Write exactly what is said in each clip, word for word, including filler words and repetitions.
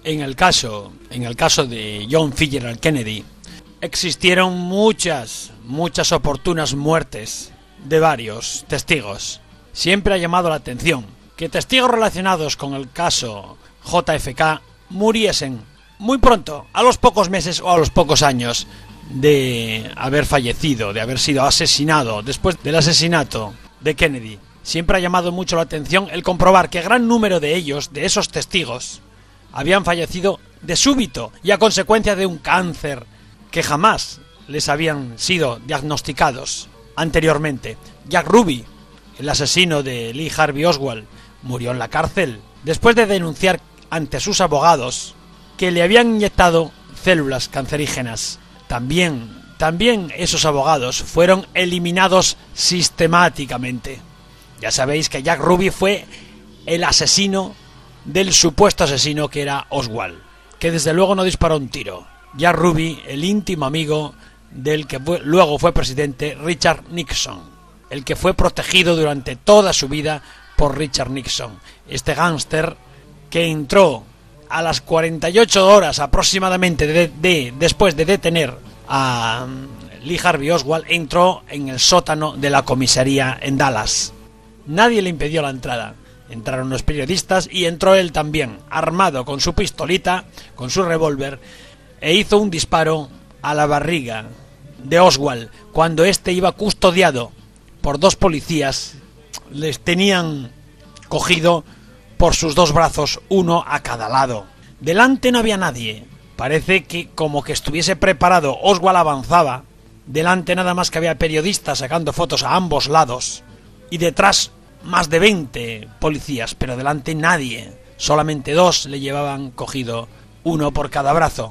En el caso, en el caso de John Fitzgerald Kennedy, existieron muchas, muchas oportunas muertes de varios testigos. Siempre ha llamado la atención que testigos relacionados con el caso J F K muriesen muy pronto, a los pocos meses o a los pocos años de haber fallecido, de haber sido asesinado después del asesinato de Kennedy. Siempre ha llamado mucho la atención el comprobar que gran número de ellos, de esos testigos, habían fallecido de súbito y a consecuencia de un cáncer que jamás les habían sido diagnosticados anteriormente. Jack Ruby, el asesino de Lee Harvey Oswald, murió en la cárcel después de denunciar ante sus abogados que le habían inyectado células cancerígenas. También, también esos abogados fueron eliminados sistemáticamente. Ya sabéis que Jack Ruby fue el asesino del supuesto asesino que era Oswald, que desde luego no disparó un tiro. Jack Ruby, el íntimo amigo del que fue, luego fue presidente Richard Nixon, el que fue protegido durante toda su vida por Richard Nixon. Este gángster que entró a las cuarenta y ocho horas aproximadamente de, de, después de detener a Lee Harvey Oswald, entró en el sótano de la comisaría en Dallas. Nadie le impidió la entrada. Entraron los periodistas y entró él también, armado con su pistolita, con su revólver, e hizo un disparo a la barriga de Oswald cuando éste iba custodiado por dos policías. Les tenían cogido por sus dos brazos, uno a cada lado. Delante no había nadie. Parece que como que estuviese preparado. Oswald avanzaba. Delante nada más que había periodistas sacando fotos a ambos lados. Y detrás más de veinte policías, pero delante nadie. Solamente dos le llevaban cogido, uno por cada brazo.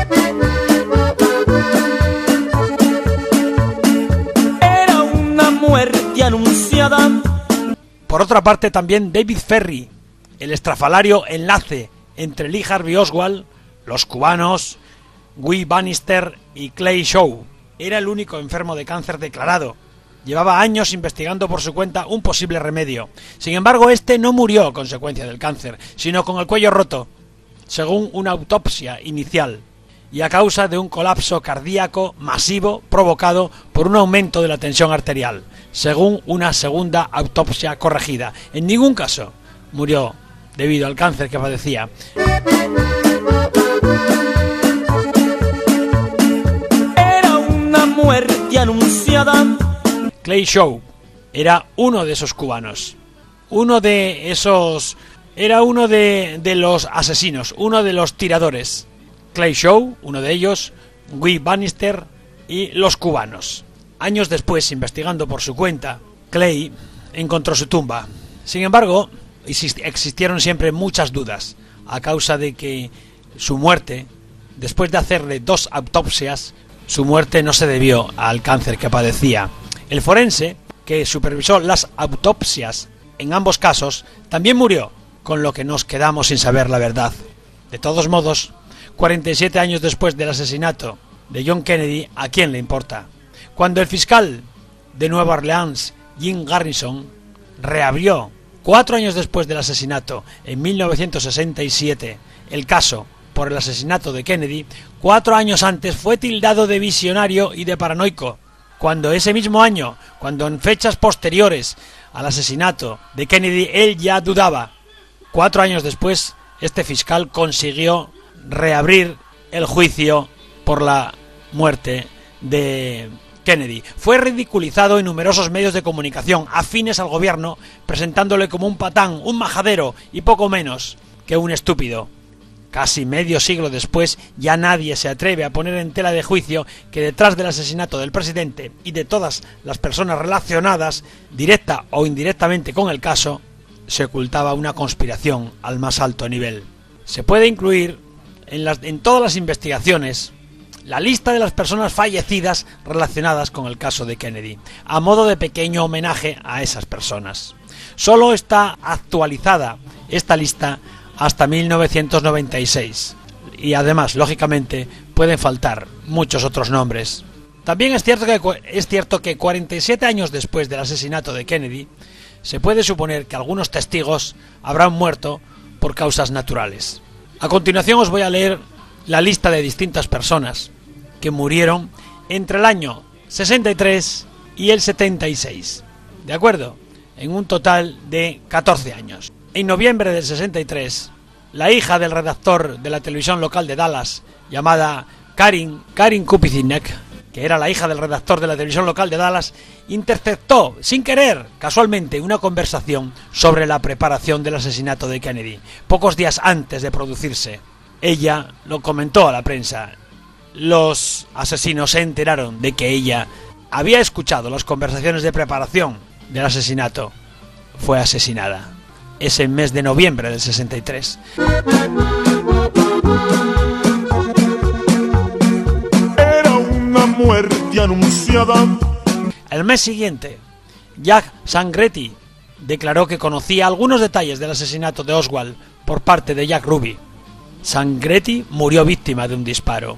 Era una muerte anunciada. Por otra parte, también David Ferrie, el estrafalario enlace entre Lee Harvey Oswald, los cubanos, Guy Bannister y Clay Shaw, era el único enfermo de cáncer declarado. Llevaba años investigando por su cuenta un posible remedio. Sin embargo, este no murió a consecuencia del cáncer, sino con el cuello roto, según una autopsia inicial, y a causa de un colapso cardíaco masivo provocado por un aumento de la tensión arterial, según una segunda autopsia corregida. En ningún caso murió debido al cáncer que padecía. Era una muerte anunciada. Clay Shaw era uno de esos cubanos, uno de esos, era uno de, de los asesinos, uno de los tiradores. Clay Shaw, uno de ellos, Guy Bannister y los cubanos. Años después, investigando por su cuenta, Clay encontró su tumba. Sin embargo, existieron siempre muchas dudas a causa de que su muerte, después de hacerle dos autopsias, su muerte no se debió al cáncer que padecía. El forense, que supervisó las autopsias en ambos casos, también murió, con lo que nos quedamos sin saber la verdad. De todos modos, cuarenta y siete años después del asesinato de John Kennedy, ¿a quién le importa? Cuando el fiscal de Nueva Orleans, Jim Garrison, reabrió, cuatro años después del asesinato, en mil novecientos sesenta y siete, el caso por el asesinato de Kennedy, cuatro años antes fue tildado de visionario y de paranoico. Cuando ese mismo año, cuando en fechas posteriores al asesinato de Kennedy, él ya dudaba. Cuatro años después, este fiscal consiguió reabrir el juicio por la muerte de Kennedy. Fue ridiculizado en numerosos medios de comunicación afines al gobierno, presentándole como un patán, un majadero y poco menos que un estúpido. Casi medio siglo después, ya nadie se atreve a poner en tela de juicio que detrás del asesinato del presidente y de todas las personas relacionadas, directa o indirectamente con el caso, se ocultaba una conspiración al más alto nivel. Se puede incluir en, las, en todas las investigaciones la lista de las personas fallecidas relacionadas con el caso de Kennedy, a modo de pequeño homenaje a esas personas. Solo está actualizada esta lista hasta mil novecientos noventa y seis, y además, lógicamente, pueden faltar muchos otros nombres. También es cierto que, es cierto que cuarenta y siete años después del asesinato de Kennedy, se puede suponer que algunos testigos habrán muerto por causas naturales. A continuación os voy a leer la lista de distintas personas que murieron entre el año sesenta y tres y el setenta y seis, ¿de acuerdo? En un total de catorce años. En noviembre del sesenta y tres, la hija del redactor de la televisión local de Dallas, llamada Karin, Karin Kupicinek, que era la hija del redactor de la televisión local de Dallas, interceptó, sin querer, casualmente, una conversación sobre la preparación del asesinato de Kennedy, pocos días antes de producirse. Ella lo comentó a la prensa. Los asesinos se enteraron de que ella había escuchado las conversaciones de preparación del asesinato. Fue asesinada ese mes de noviembre del sesenta y tres. Era una muerte anunciada. El mes siguiente, Jack Sangretti declaró que conocía algunos detalles del asesinato de Oswald por parte de Jack Ruby. Sangretti murió víctima de un disparo.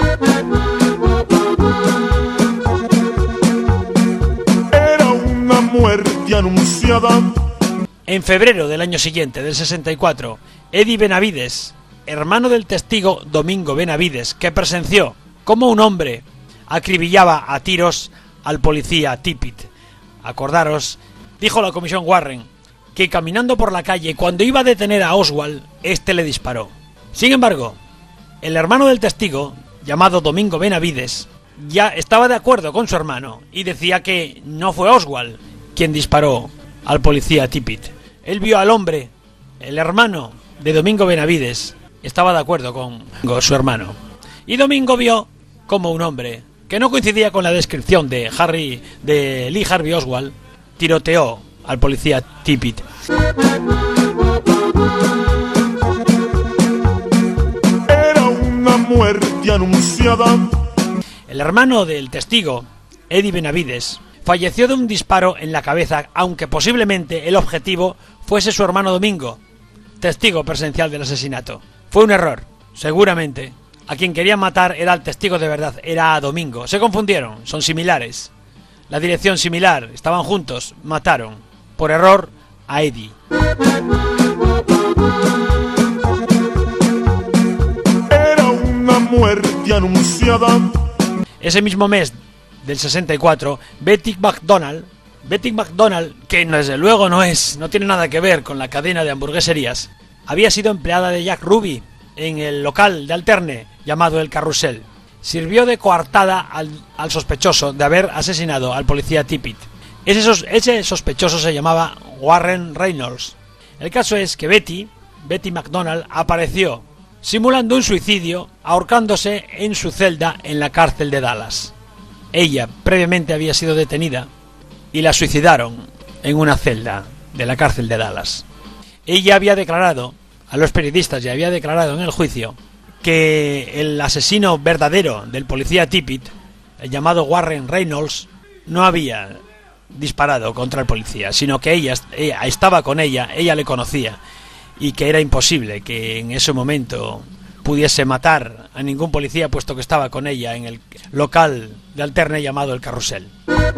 Era una muerte anunciada. En febrero del año siguiente, del sesenta y cuatro, Eddie Benavides, hermano del testigo Domingo Benavides, que presenció cómo un hombre acribillaba a tiros al policía Tippit. Acordaros, dijo la comisión Warren, que caminando por la calle, cuando iba a detener a Oswald, este le disparó. Sin embargo, el hermano del testigo, llamado Domingo Benavides, ya estaba de acuerdo con su hermano y decía que no fue Oswald quien disparó al policía Tippit. Él vio al hombre, el hermano de Domingo Benavides, estaba de acuerdo con su hermano. Y Domingo vio como un hombre que no coincidía con la descripción de Harry de Lee Harvey Oswald tiroteó al policía Tippit. Era una muerte anunciada. El hermano del testigo, Eddie Benavides, falleció de un disparo en la cabeza, aunque posiblemente el objetivo fuese su hermano Domingo, testigo presencial del asesinato. Fue un error, seguramente. A quien querían matar era el testigo de verdad, era a Domingo. Se confundieron, son similares. La dirección similar, estaban juntos, mataron, por error, a Eddie. Era una muerte anunciada. Ese mismo mes del sesenta y cuatro, Betty McDonald, Betty McDonald, que desde luego no es, no tiene nada que ver con la cadena de hamburgueserías, había sido empleada de Jack Ruby en el local de alterne llamado El Carrusel. Sirvió de coartada al, al sospechoso de haber asesinado al policía Tippit. Ese, sos, ese sospechoso se llamaba Warren Reynolds. El caso es que Betty, Betty McDonald, apareció simulando un suicidio, ahorcándose en su celda en la cárcel de Dallas. Ella previamente había sido detenida y la suicidaron en una celda de la cárcel de Dallas. Ella había declarado a los periodistas y había declarado en el juicio que el asesino verdadero del policía Tippit, el llamado Warren Reynolds, no había disparado contra el policía, sino que ella, ella estaba con ella, ella le conocía, y que era imposible que en ese momento pudiese matar a ningún policía, puesto que estaba con ella en el local de alterne llamado El Carrusel.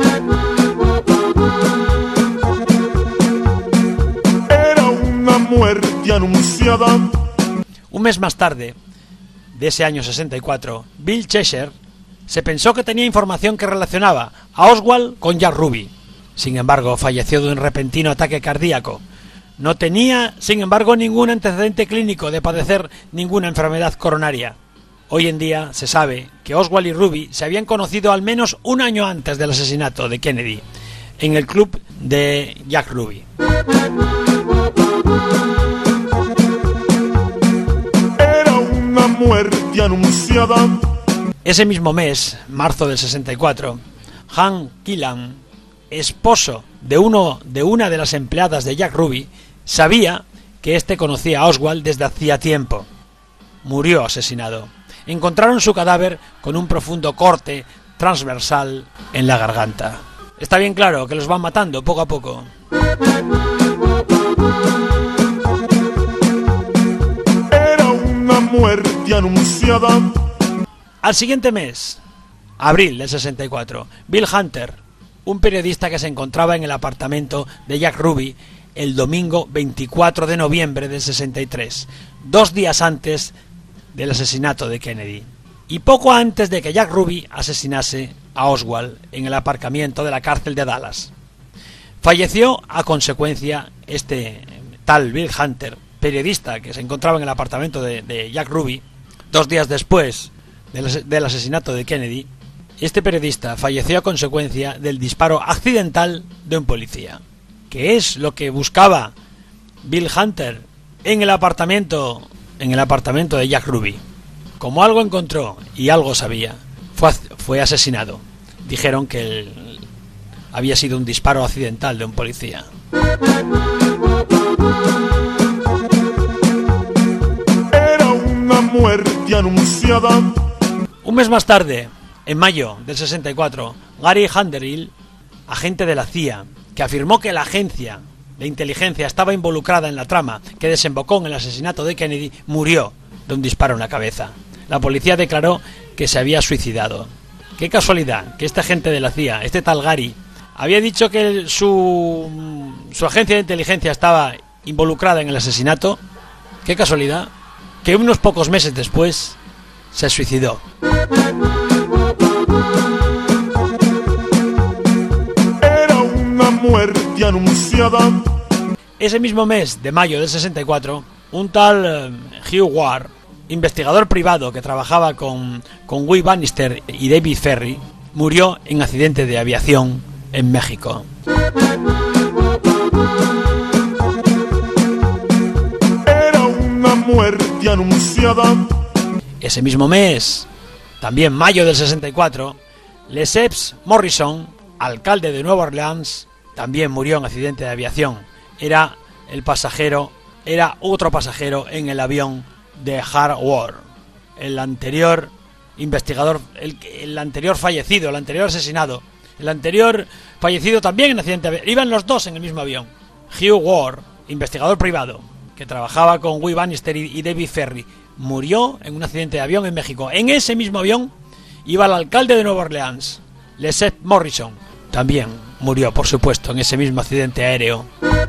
Era una muerte anunciada. Un mes más tarde, de ese año sesenta y cuatro, Bill Cheshire se pensó que tenía información que relacionaba a Oswald con Jack Ruby. Sin embargo, falleció de un repentino ataque cardíaco. No tenía, sin embargo, ningún antecedente clínico de padecer ninguna enfermedad coronaria. Hoy en día se sabe que Oswald y Ruby se habían conocido al menos un año antes del asesinato de Kennedy, en el club de Jack Ruby. Era una muerte anunciada. Ese mismo mes, marzo del sesenta y cuatro, Hank Killam, esposo de uno de una de las empleadas de Jack Ruby, sabía que éste conocía a Oswald desde hacía tiempo. Murió asesinado. Encontraron su cadáver con un profundo corte transversal en la garganta. Está bien claro que los van matando poco a poco. Era una muerte anunciada. Al siguiente mes, abril del sesenta y cuatro, Bill Hunter, un periodista que se encontraba en el apartamento de Jack Ruby, el domingo veinticuatro de noviembre del sesenta y tres, dos días antes del asesinato de Kennedy, y poco antes de que Jack Ruby asesinase a Oswald en el aparcamiento de la cárcel de Dallas. Falleció a consecuencia este tal Bill Hunter, periodista que se encontraba en el apartamento de, de Jack Ruby, dos días después del, del asesinato de Kennedy. Este periodista falleció a consecuencia del disparo accidental de un policía. ¿Qué es lo que buscaba Bill Hunter en el apartamento, en el apartamento de Jack Ruby? Como algo encontró y algo sabía, fue, fue asesinado. Dijeron que el, había sido un disparo accidental de un policía. Era una muerte anunciada. Un mes más tarde, en mayo del sesenta y cuatro, Gary Underhill, agente de la C I A, que afirmó que la agencia de inteligencia estaba involucrada en la trama que desembocó en el asesinato de Kennedy, murió de un disparo en la cabeza. La policía declaró que se había suicidado. Qué casualidad que este agente de la C I A, este tal Gary, había dicho que su, su agencia de inteligencia estaba involucrada en el asesinato. Qué casualidad que unos pocos meses después se suicidó. Era una muerte anunciada. Ese mismo mes de mayo del sesenta y cuatro, un tal Hugh Ward, investigador privado que trabajaba con, con Guy Bannister y David Ferry, murió en accidente de aviación en México. Era una muerte anunciada. Ese mismo mes, también mayo del sesenta y cuatro, Lesseps Morrison, alcalde de Nueva Orleans, también murió en accidente de aviación. Era el pasajero, era otro pasajero en el avión de Hart Ward, el anterior investigador, el, el anterior fallecido, el anterior asesinado, el anterior fallecido también en accidente de aviación. Iban los dos en el mismo avión. Hugh Ward, investigador privado, que trabajaba con Guy Bannister y, y David Ferry, murió en un accidente de avión en México. En ese mismo avión iba el alcalde de Nueva Orleans, Lesseps Morrison, también murió, por supuesto, en ese mismo accidente aéreo.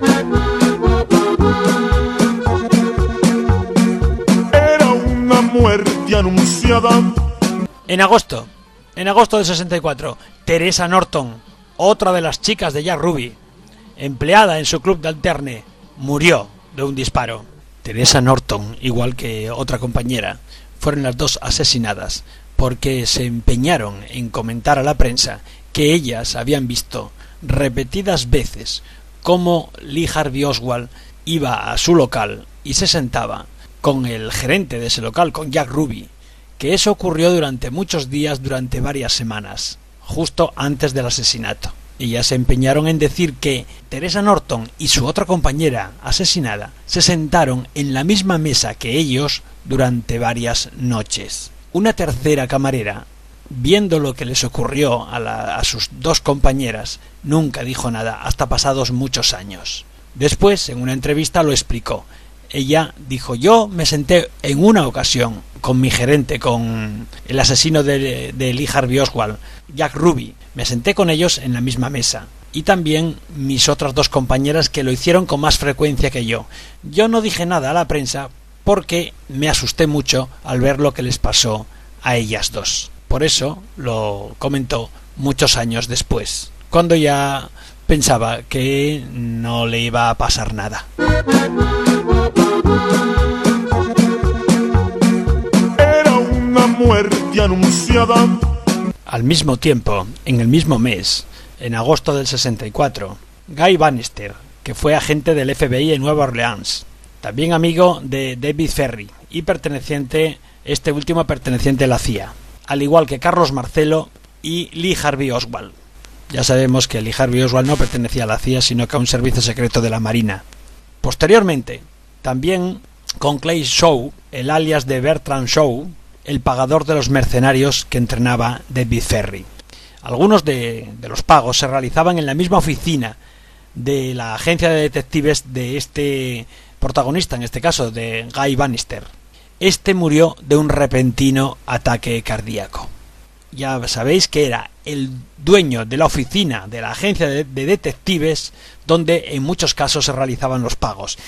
Era una muerte anunciada. En agosto, en agosto del sesenta y cuatro, Teresa Norton, otra de las chicas de Jack Ruby, empleada en su club de alterne, murió de un disparo. Teresa Norton, igual que otra compañera, fueron las dos asesinadas porque se empeñaron en comentar a la prensa que ellas habían visto repetidas veces cómo Lee Harvey Oswald iba a su local y se sentaba con el gerente de ese local, con Jack Ruby, que eso ocurrió durante muchos días, durante varias semanas, justo antes del asesinato. Ellas se empeñaron en decir que Teresa Norton y su otra compañera asesinada se sentaron en la misma mesa que ellos durante varias noches. Una tercera camarera, viendo lo que les ocurrió a, la, a sus dos compañeras, nunca dijo nada hasta pasados muchos años. Después, en una entrevista, lo explicó. Ella dijo: yo me senté en una ocasión con mi gerente, con el asesino de, de Lee Harvey Oswald, Jack Ruby. Me senté con ellos en la misma mesa. Y también mis otras dos compañeras, que lo hicieron con más frecuencia que yo. Yo no dije nada a la prensa porque me asusté mucho al ver lo que les pasó a ellas dos. Por eso lo comentó muchos años después, cuando ya pensaba que no le iba a pasar nada. Era una muerte anunciada. Al mismo tiempo, en el mismo mes, en agosto del sesenta y cuatro, Guy Bannister, que fue agente del F B I en Nueva Orleans, también amigo de David Ferry y perteneciente, este último perteneciente a la C I A, al igual que Carlos Marcello y Lee Harvey Oswald. Ya sabemos que Lee Harvey Oswald no pertenecía a la C I A, sino que a un servicio secreto de la Marina. Posteriormente, también con Clay Shaw, el alias de Bertrand Shaw, el pagador de los mercenarios que entrenaba David Ferry. Algunos de, de los pagos se realizaban en la misma oficina de la agencia de detectives de este protagonista, en este caso de Guy Bannister. Este murió de un repentino ataque cardíaco. Ya sabéis que era el dueño de la oficina de la agencia de, de detectives donde en muchos casos se realizaban los pagos.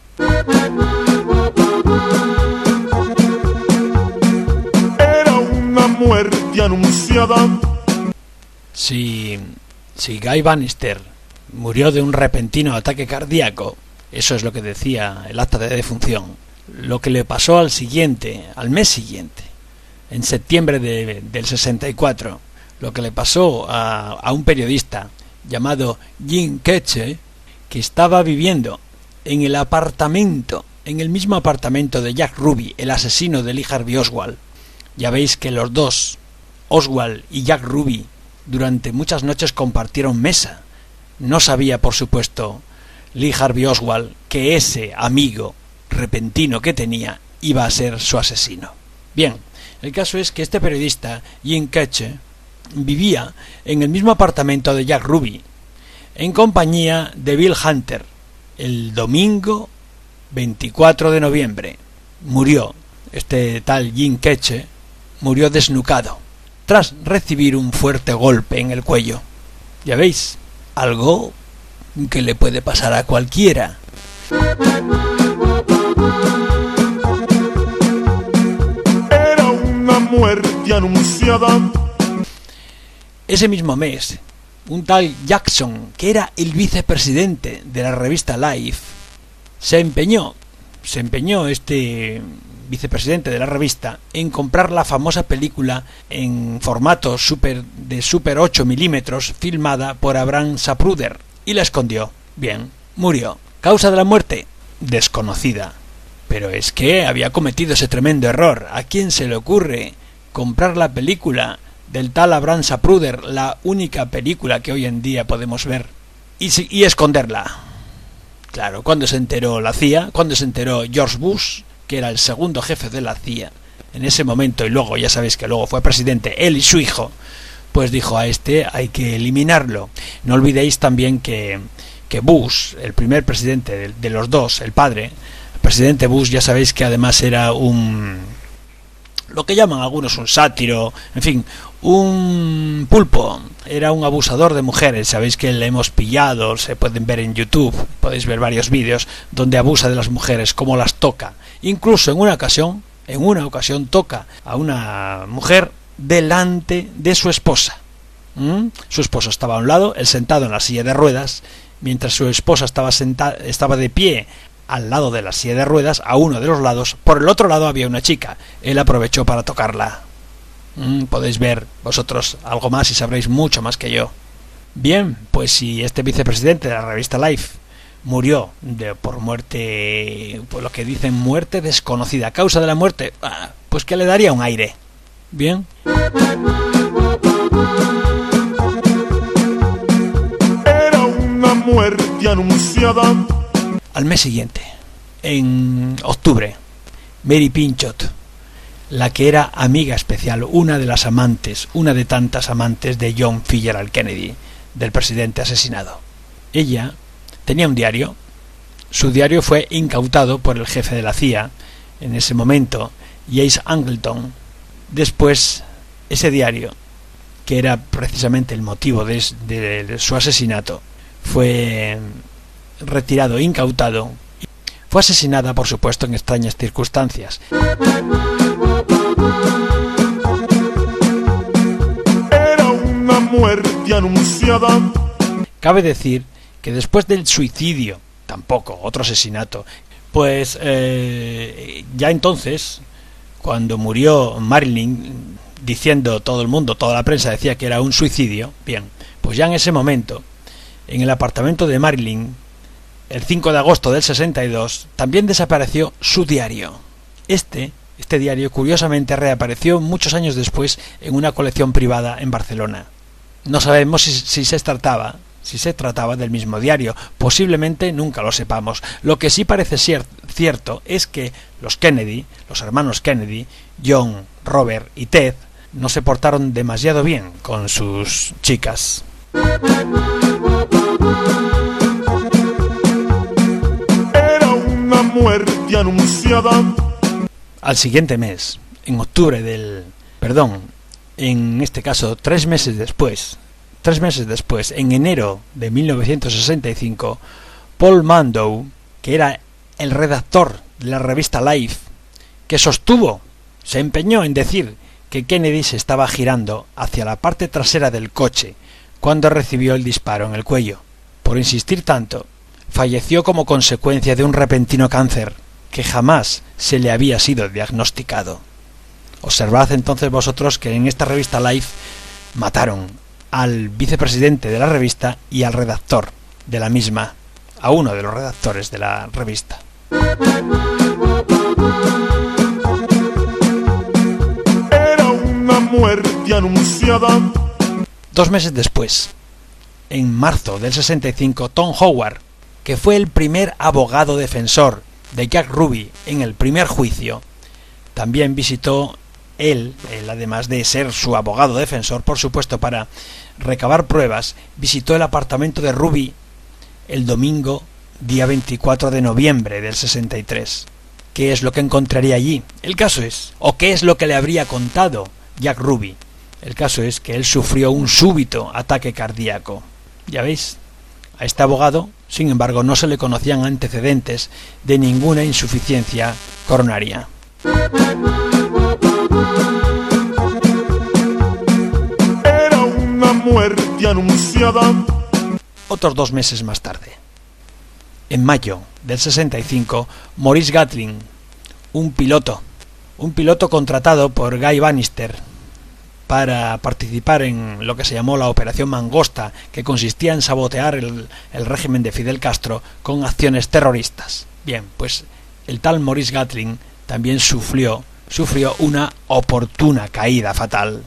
Era una muerte anunciada. Si, si Guy Bannister murió de un repentino ataque cardíaco, eso es lo que decía el acta de defunción, lo que le pasó al siguiente, al mes siguiente, en septiembre de, del sesenta y cuatro, lo que le pasó a, a un periodista llamado Jim Ketche, que estaba viviendo en el apartamento, en el mismo apartamento de Jack Ruby, el asesino de Lee Harvey Oswald. Ya veis que los dos, Oswald y Jack Ruby, durante muchas noches compartieron mesa. No sabía, por supuesto, Lee Harvey Oswald que ese amigo repentino que tenía iba a ser su asesino. Bien, el caso es que este periodista, Jim Ketche, vivía en el mismo apartamento de Jack Ruby, en compañía de Bill Hunter. El domingo veinticuatro de noviembre murió este tal Jim Ketche, murió desnucado tras recibir un fuerte golpe en el cuello. Ya veis, algo que le puede pasar a cualquiera. Era una muerte anunciada. Ese mismo mes, un tal Jackson, que era el vicepresidente de la revista Life, se empeñó, se empeñó este vicepresidente de la revista en comprar la famosa película en formato super de super ocho milímetros filmada por Abraham Zapruder y la escondió. Bien, murió. ¿Causa de la muerte? Desconocida. Pero es que había cometido ese tremendo error. ¿A quién se le ocurre comprar la película del tal Abraham Zapruder, la única película que hoy en día podemos ver, y, y esconderla? Claro, cuando se enteró la C I A, cuando se enteró George Bush, que era el segundo jefe de la C I A en ese momento, y luego ya sabéis que luego fue presidente él y su hijo, pues dijo: a este hay que eliminarlo. No olvidéis también que, que Bush, el primer presidente de, de los dos, el padre, el presidente Bush, ya sabéis que además era un, lo que llaman algunos un sátiro, en fin, un pulpo, era un abusador de mujeres. Sabéis que le hemos pillado, se pueden ver en YouTube, podéis ver varios vídeos donde abusa de las mujeres, cómo las toca. Incluso en una ocasión, en una ocasión toca a una mujer delante de su esposa. ¿Mm? Su esposo estaba a un lado, él sentado en la silla de ruedas, mientras su esposa estaba sentada, estaba de pie al lado de la silla de ruedas, a uno de los lados. Por el otro lado había una chica. Él aprovechó para tocarla. Mm, podéis ver vosotros algo más y sabréis mucho más que yo. Bien, pues si este vicepresidente de la revista Life murió de, por muerte, por lo que dicen muerte desconocida, causa de la muerte, ah, pues que le daría un aire. Bien. Era una muerte anunciada. Al mes siguiente, en octubre, Mary Pinchot, la que era amiga especial, una de las amantes, una de tantas amantes de John Fitzgerald Kennedy, del presidente asesinado. Ella tenía un diario. Su diario fue incautado por el jefe de la C I A en ese momento, James Angleton. Después, ese diario, que era precisamente el motivo de, de, de su asesinato, fue retirado, incautado. Fue asesinada, por supuesto, en extrañas circunstancias. Era una muerte anunciada. Cabe decir que después del suicidio, tampoco, otro asesinato, pues eh, ya entonces, cuando murió Marilyn, diciendo todo el mundo, toda la prensa decía que era un suicidio, bien, pues ya en ese momento, en el apartamento de Marilyn, el cinco de agosto del sesenta y dos, también desapareció su diario. Este, este diario, curiosamente, reapareció muchos años después en una colección privada en Barcelona. No sabemos si, si se trataba, si se trataba del mismo diario. Posiblemente nunca lo sepamos. Lo que sí parece ser cierto es que los Kennedy, los hermanos Kennedy, John, Robert y Ted, no se portaron demasiado bien con sus chicas. Era una muerte anunciada. Al siguiente mes, en octubre del... perdón, en este caso tres meses después, tres meses después, en enero de mil novecientos sesenta y cinco, Paul Mandow, que era el redactor de la revista Life, que sostuvo, se empeñó en decir que Kennedy se estaba girando hacia la parte trasera del coche cuando recibió el disparo en el cuello. Por insistir tanto, falleció como consecuencia de un repentino cáncer que jamás se le había sido diagnosticado. Observad entonces vosotros que en esta revista Life mataron al vicepresidente de la revista y al redactor de la misma, a uno de los redactores de la revista. Era una muerte anunciada. Dos meses después, en marzo del sesenta y cinco, Tom Howard, que fue el primer abogado defensor de Jack Ruby en el primer juicio, también visitó él, él, además de ser su abogado defensor, por supuesto, para recabar pruebas, visitó el apartamento de Ruby el domingo, día veinticuatro de noviembre del sesenta y tres. ¿Qué es lo que encontraría allí? El caso es, o qué es lo que le habría contado Jack Ruby. El caso es que él sufrió un súbito ataque cardíaco. Ya veis, a este abogado, sin embargo, no se le conocían antecedentes de ninguna insuficiencia coronaria. Era una muerte anunciada. Otros dos meses más tarde, en mayo del sesenta y cinco, Maurice Gatling, un piloto, un piloto contratado por Guy Bannister para participar en lo que se llamó la Operación Mangosta, que consistía en sabotear el, el régimen de Fidel Castro con acciones terroristas. Bien, pues el tal Maurice Gatling también sufrió, sufrió una oportuna caída fatal.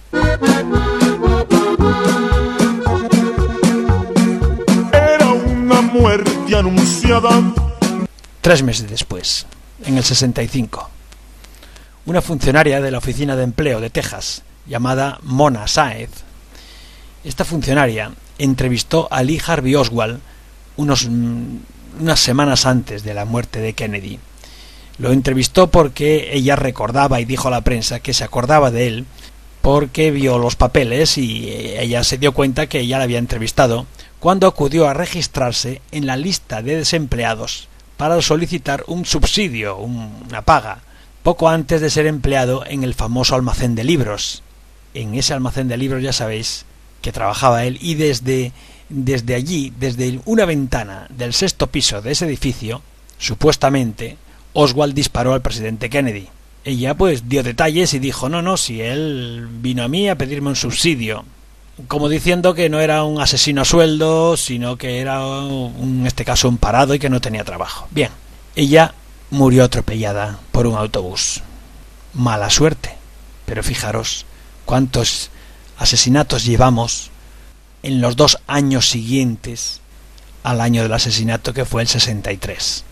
Era una muerte anunciada. Tres meses después, en el sesenta y cinco, una funcionaria de la Oficina de Empleo de Texas, llamada Mona Saez, esta funcionaria entrevistó a Lee Harvey Oswald unos, unas semanas antes de la muerte de Kennedy. Lo entrevistó porque ella recordaba y dijo a la prensa que se acordaba de él porque vio los papeles y ella se dio cuenta que ella la había entrevistado cuando acudió a registrarse en la lista de desempleados para solicitar un subsidio, una paga, poco antes de ser empleado en el famoso almacén de libros. En ese almacén de libros ya sabéis que trabajaba él, y desde, desde allí, desde una ventana del sexto piso de ese edificio, supuestamente Oswald disparó al presidente Kennedy. Ella pues dio detalles y dijo, no, no, si él vino a mí a pedirme un subsidio, como diciendo que no era un asesino a sueldo, sino que era, un, en este caso, un parado y que no tenía trabajo. Bien, ella murió atropellada por un autobús. Mala suerte, pero fijaros cuántos asesinatos llevamos en los dos años siguientes al año del asesinato, que fue el sesenta y tres.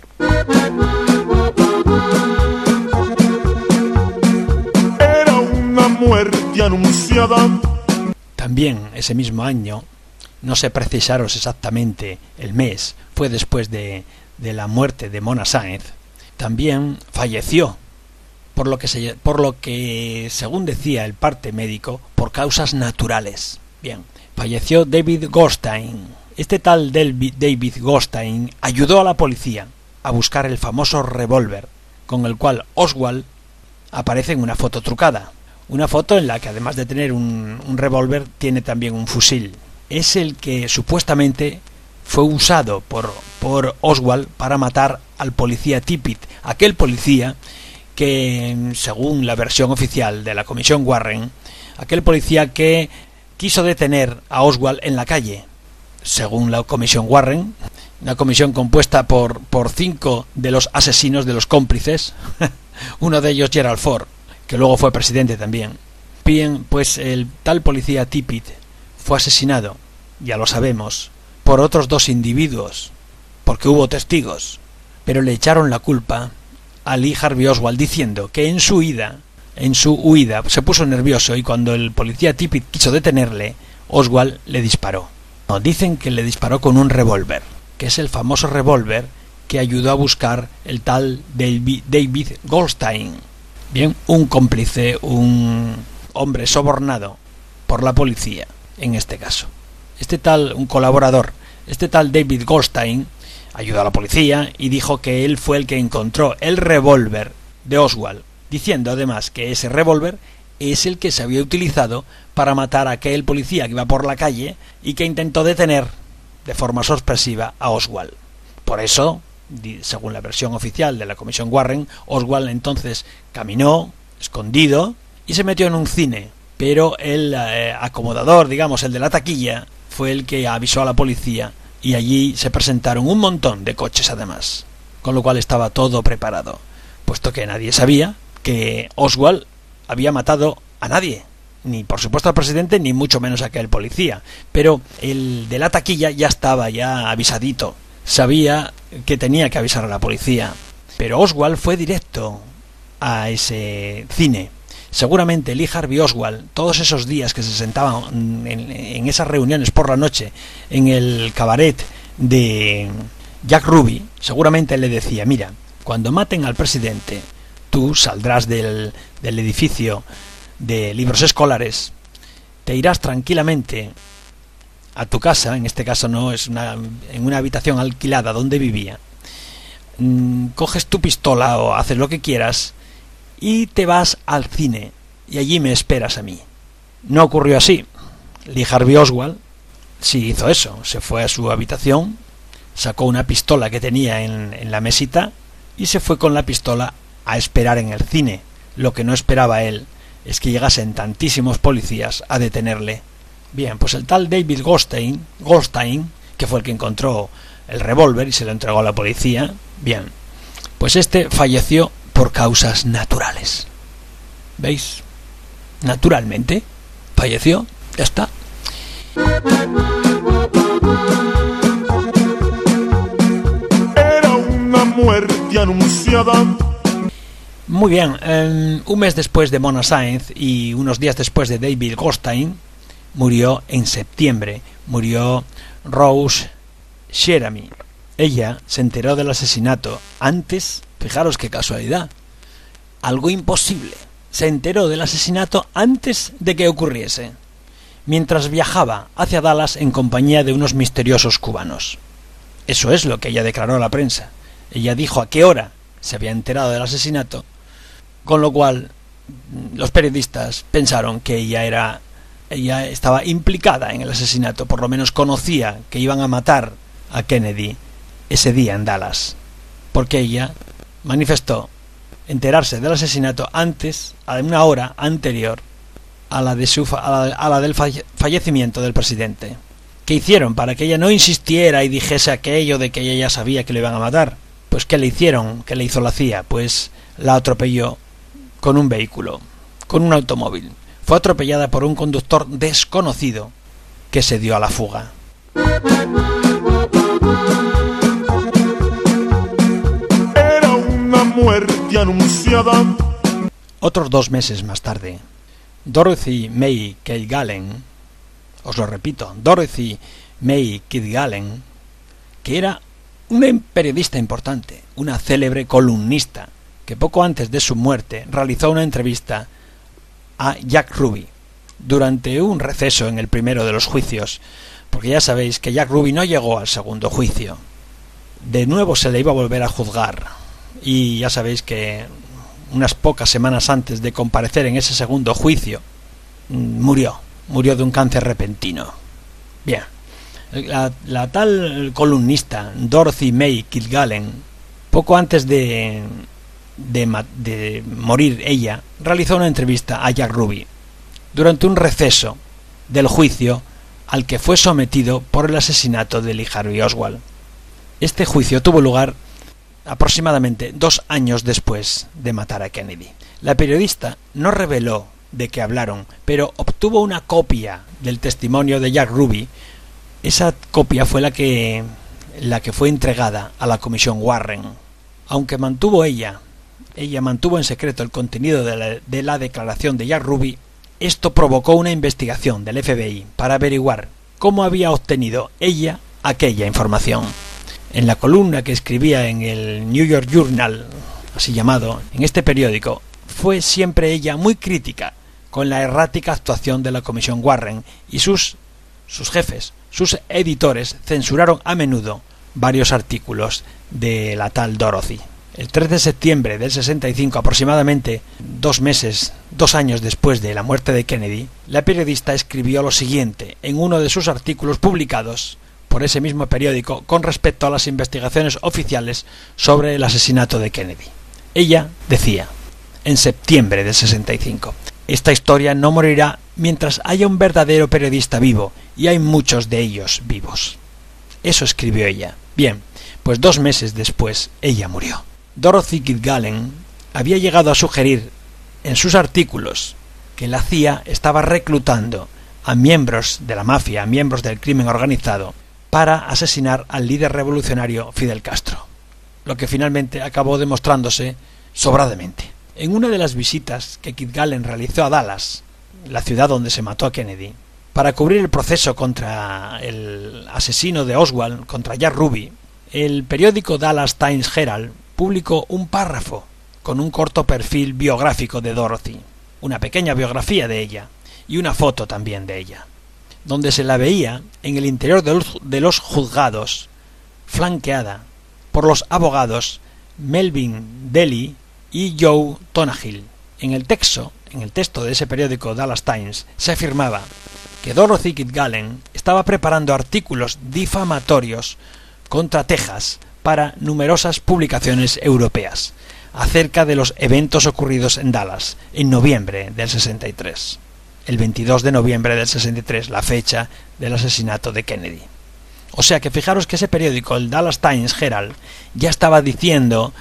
Era una muerte anunciada. También ese mismo año, no sé precisaros exactamente el mes, fue después de, de la muerte de Mona Saez, también falleció, por lo que se, por lo que según decía el parte médico, por causas naturales. Bien, falleció David Goldstein. Este tal David Goldstein ayudó a la policía a buscar el famoso revólver con el cual Oswald aparece en una foto trucada. Una foto en la que, además de tener un, un revólver, tiene también un fusil. Es el que supuestamente fue usado por, por Oswald para matar al policía Tippit, aquel policía que, según la versión oficial de la Comisión Warren, aquel policía que quiso detener a Oswald en la calle. Según la Comisión Warren, una comisión compuesta por, por cinco de los asesinos, de los cómplices, uno de ellos Gerald Ford, que luego fue presidente también. Bien, pues el tal policía Tippit fue asesinado, ya lo sabemos, por otros dos individuos, porque hubo testigos, pero le echaron la culpa a Lee Harvey Oswald, diciendo que en su huida, en su huida se puso nervioso y cuando el policía Tippit quiso detenerle, Oswald le disparó. No, dicen que le disparó con un revólver, que es el famoso revólver que ayudó a buscar el tal David Goldstein. Bien, un cómplice, un hombre sobornado por la policía en este caso. Este tal, un colaborador, este tal David Goldstein, ayudó a la policía y dijo que él fue el que encontró el revólver de Oswald, diciendo además que ese revólver es el que se había utilizado para matar a aquel policía que iba por la calle y que intentó detener de forma sorpresiva a Oswald. Por eso, según la versión oficial de la Comisión Warren, Oswald entonces caminó escondido y se metió en un cine, pero el eh, acomodador, digamos, el de la taquilla, fue el que avisó a la policía y allí se presentaron un montón de coches además, con lo cual estaba todo preparado, puesto que nadie sabía que Oswald había matado a nadie, ni por supuesto al presidente, ni mucho menos a aquel policía, pero el de la taquilla ya estaba ya avisadito, sabía que tenía que avisar a la policía, pero Oswald fue directo a ese cine. Seguramente Lee Harvey Oswald, todos esos días que se sentaban en, en esas reuniones por la noche en el cabaret de Jack Ruby, seguramente le decía: mira, cuando maten al presidente, tú saldrás del, del edificio de libros escolares, te irás tranquilamente a tu casa, en este caso no es una, en una habitación alquilada donde vivía, mm, coges tu pistola o haces lo que quieras y te vas al cine y allí me esperas a mí. No ocurrió así. Lee Harvey Oswald sí hizo eso, se fue a su habitación, sacó una pistola que tenía en, en la mesita y se fue con la pistola a esperar en el cine. Lo que no esperaba él es que llegasen tantísimos policías a detenerle. Bien, pues el tal David Goldstein, Goldstein, que fue el que encontró el revólver y se lo entregó a la policía, bien, pues este falleció por causas naturales. ¿Veis? Naturalmente falleció, ya está. Era una muerte anunciada. Muy bien, eh, un mes después de Mona Sainz y unos días después de David Goldstein, murió en septiembre, murió Rose Sheramy. Ella se enteró del asesinato antes, fijaros qué casualidad, algo imposible, se enteró del asesinato antes de que ocurriese, mientras viajaba hacia Dallas en compañía de unos misteriosos cubanos. Eso es lo que ella declaró a la prensa. Ella dijo a qué hora se había enterado del asesinato, con lo cual los periodistas pensaron que ella era ella estaba implicada en el asesinato, por lo menos conocía que iban a matar a Kennedy ese día en Dallas, porque ella manifestó enterarse del asesinato antes, a una hora anterior a la de su a la, a la del fallecimiento del presidente. ¿Qué hicieron para que ella no insistiera y dijese aquello de que ella ya sabía que le iban a matar? Pues ¿qué le hicieron? ¿Qué le hizo la C I A? Pues la atropelló con un vehículo, con un automóvil. Fue atropellada por un conductor desconocido que se dio a la fuga. Era una muerte anunciada. Otros dos meses más tarde, Dorothy May Kilgallen, os lo repito, Dorothy May Kilgallen, que era una periodista importante, una célebre columnista, que poco antes de su muerte realizó una entrevista a Jack Ruby durante un receso en el primero de los juicios, porque ya sabéis que Jack Ruby no llegó al segundo juicio. De nuevo se le iba a volver a juzgar y ya sabéis que unas pocas semanas antes de comparecer en ese segundo juicio murió, murió de un cáncer repentino. Bien, la, la tal columnista Dorothy May Kilgallen, poco antes de De, de morir ella, realizó una entrevista a Jack Ruby durante un receso del juicio al que fue sometido por el asesinato de Lee Harvey Oswald. Este juicio tuvo lugar aproximadamente dos años después de matar a Kennedy. La periodista no reveló de qué hablaron, pero obtuvo una copia del testimonio de Jack Ruby. Esa copia fue la que, la que fue entregada a la Comisión Warren. Aunque mantuvo ella Ella mantuvo en secreto el contenido de la, de la declaración de Jack Ruby, esto provocó una investigación del F B I para averiguar cómo había obtenido ella aquella información. En la columna que escribía en el New York Journal, así llamado, en este periódico, fue siempre ella muy crítica con la errática actuación de la Comisión Warren, y sus, sus jefes, sus editores, censuraron a menudo varios artículos de la tal Dorothy. El tres de septiembre del sesenta y cinco, aproximadamente dos meses, dos años después de la muerte de Kennedy, la periodista escribió lo siguiente en uno de sus artículos publicados por ese mismo periódico con respecto a las investigaciones oficiales sobre el asesinato de Kennedy. Ella decía, en septiembre del sesenta y cinco, esta historia no morirá mientras haya un verdadero periodista vivo, y hay muchos de ellos vivos. Eso escribió ella. Bien, pues dos meses después ella murió. Dorothy Kilgallen había llegado a sugerir en sus artículos que la C I A estaba reclutando a miembros de la mafia, a miembros del crimen organizado, para asesinar al líder revolucionario Fidel Castro, lo que finalmente acabó demostrándose sobradamente. En una de las visitas que Kilgallen realizó a Dallas, la ciudad donde se mató a Kennedy, para cubrir el proceso contra el asesino de Oswald, contra Jack Ruby, el periódico Dallas Times Herald publicó un párrafo con un corto perfil biográfico de Dorothy, una pequeña biografía de ella y una foto también de ella, donde se la veía en el interior de los, de los juzgados, flanqueada por los abogados Melvin Daly y Joe Tonahill. En el texto, en el texto de ese periódico Dallas Times, se afirmaba que Dorothy Kilgallen estaba preparando artículos difamatorios contra Texas para numerosas publicaciones europeas acerca de los eventos ocurridos en Dallas en noviembre del sesenta y tres. El veintidós de noviembre del sesenta y tres, la fecha del asesinato de Kennedy. O sea que fijaros que ese periódico, el Dallas Times Herald, ya estaba diciendo,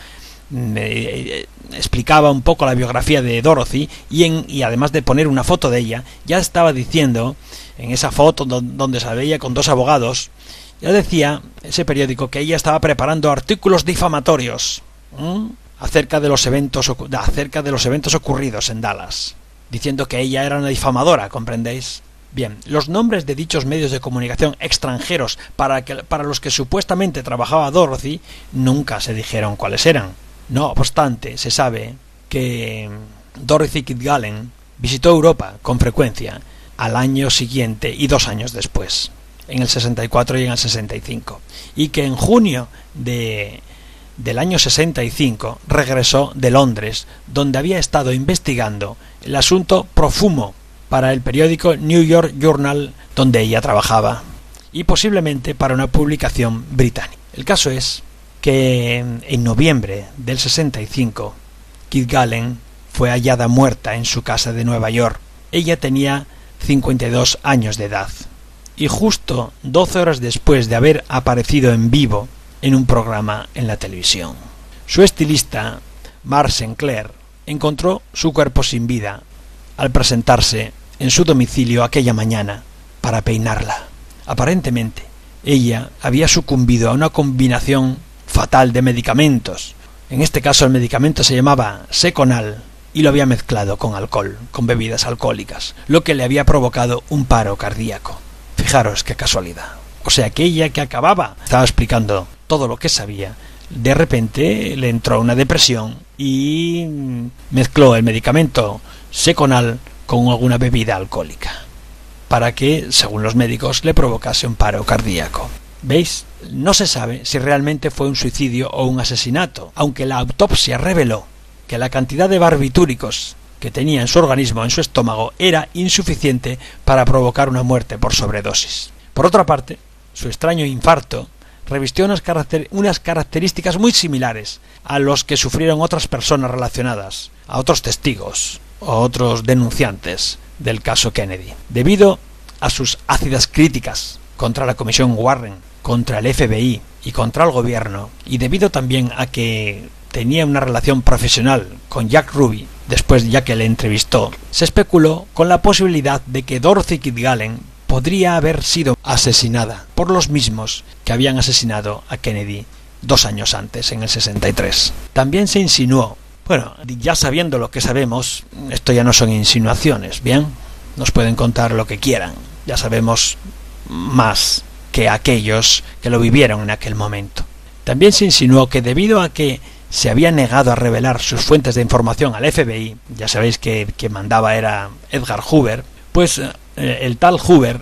eh, explicaba un poco la biografía de Dorothy y, en, y además de poner una foto de ella, ya estaba diciendo, en esa foto donde se veía con dos abogados, ya decía ese periódico que ella estaba preparando artículos difamatorios ¿eh? acerca de los eventos acerca de los eventos ocurridos en Dallas, diciendo que ella era una difamadora, ¿comprendéis? Bien, los nombres de dichos medios de comunicación extranjeros para, que, para los que supuestamente trabajaba Dorothy nunca se dijeron cuáles eran. No obstante, se sabe que Dorothy Kilgallen visitó Europa con frecuencia al año siguiente y dos años después, en el sesenta y cuatro y en el sesenta y cinco, y que en junio de, del año sesenta y cinco regresó de Londres, donde había estado investigando el asunto Profumo para el periódico New York Journal, donde ella trabajaba, y posiblemente para una publicación británica. El caso es que en noviembre del sesenta y cinco, Kilgallen fue hallada muerta en su casa de Nueva York. Ella tenía cincuenta y dos años de edad, y justo doce horas después de haber aparecido en vivo en un programa en la televisión. Su estilista, Mark Sinclair, encontró su cuerpo sin vida al presentarse en su domicilio aquella mañana para peinarla. Aparentemente, ella había sucumbido a una combinación fatal de medicamentos. En este caso el medicamento se llamaba Seconal y lo había mezclado con alcohol, con bebidas alcohólicas, lo que le había provocado un paro cardíaco. Fijaros qué casualidad. O sea que ella, que acababa, estaba explicando todo lo que sabía, de repente le entró una depresión y mezcló el medicamento Seconal con alguna bebida alcohólica, para que, según los médicos, le provocase un paro cardíaco. ¿Veis? No se sabe si realmente fue un suicidio o un asesinato, aunque la autopsia reveló que la cantidad de barbitúricos que tenía en su organismo, en su estómago, era insuficiente para provocar una muerte por sobredosis. Por otra parte, su extraño infarto revistió unas, caracter- unas características muy similares a los que sufrieron otras personas relacionadas, a otros testigos o otros denunciantes del caso Kennedy. Debido a sus ácidas críticas contra la Comisión Warren, contra el F B I y contra el gobierno, y debido también a que tenía una relación profesional con Jack Ruby, después ya que le entrevistó, se especuló con la posibilidad de que Dorothy Kilgallen podría haber sido asesinada por los mismos que habían asesinado a Kennedy dos años antes, en el sesenta y tres. También se insinuó, bueno, ya sabiendo lo que sabemos, esto ya no son insinuaciones, ¿bien? Nos pueden contar lo que quieran, ya sabemos más que aquellos que lo vivieron en aquel momento. También se insinuó que debido a que se había negado a revelar sus fuentes de información al F B I, ya sabéis que quien mandaba era Edgar Hoover, pues eh, el tal Hoover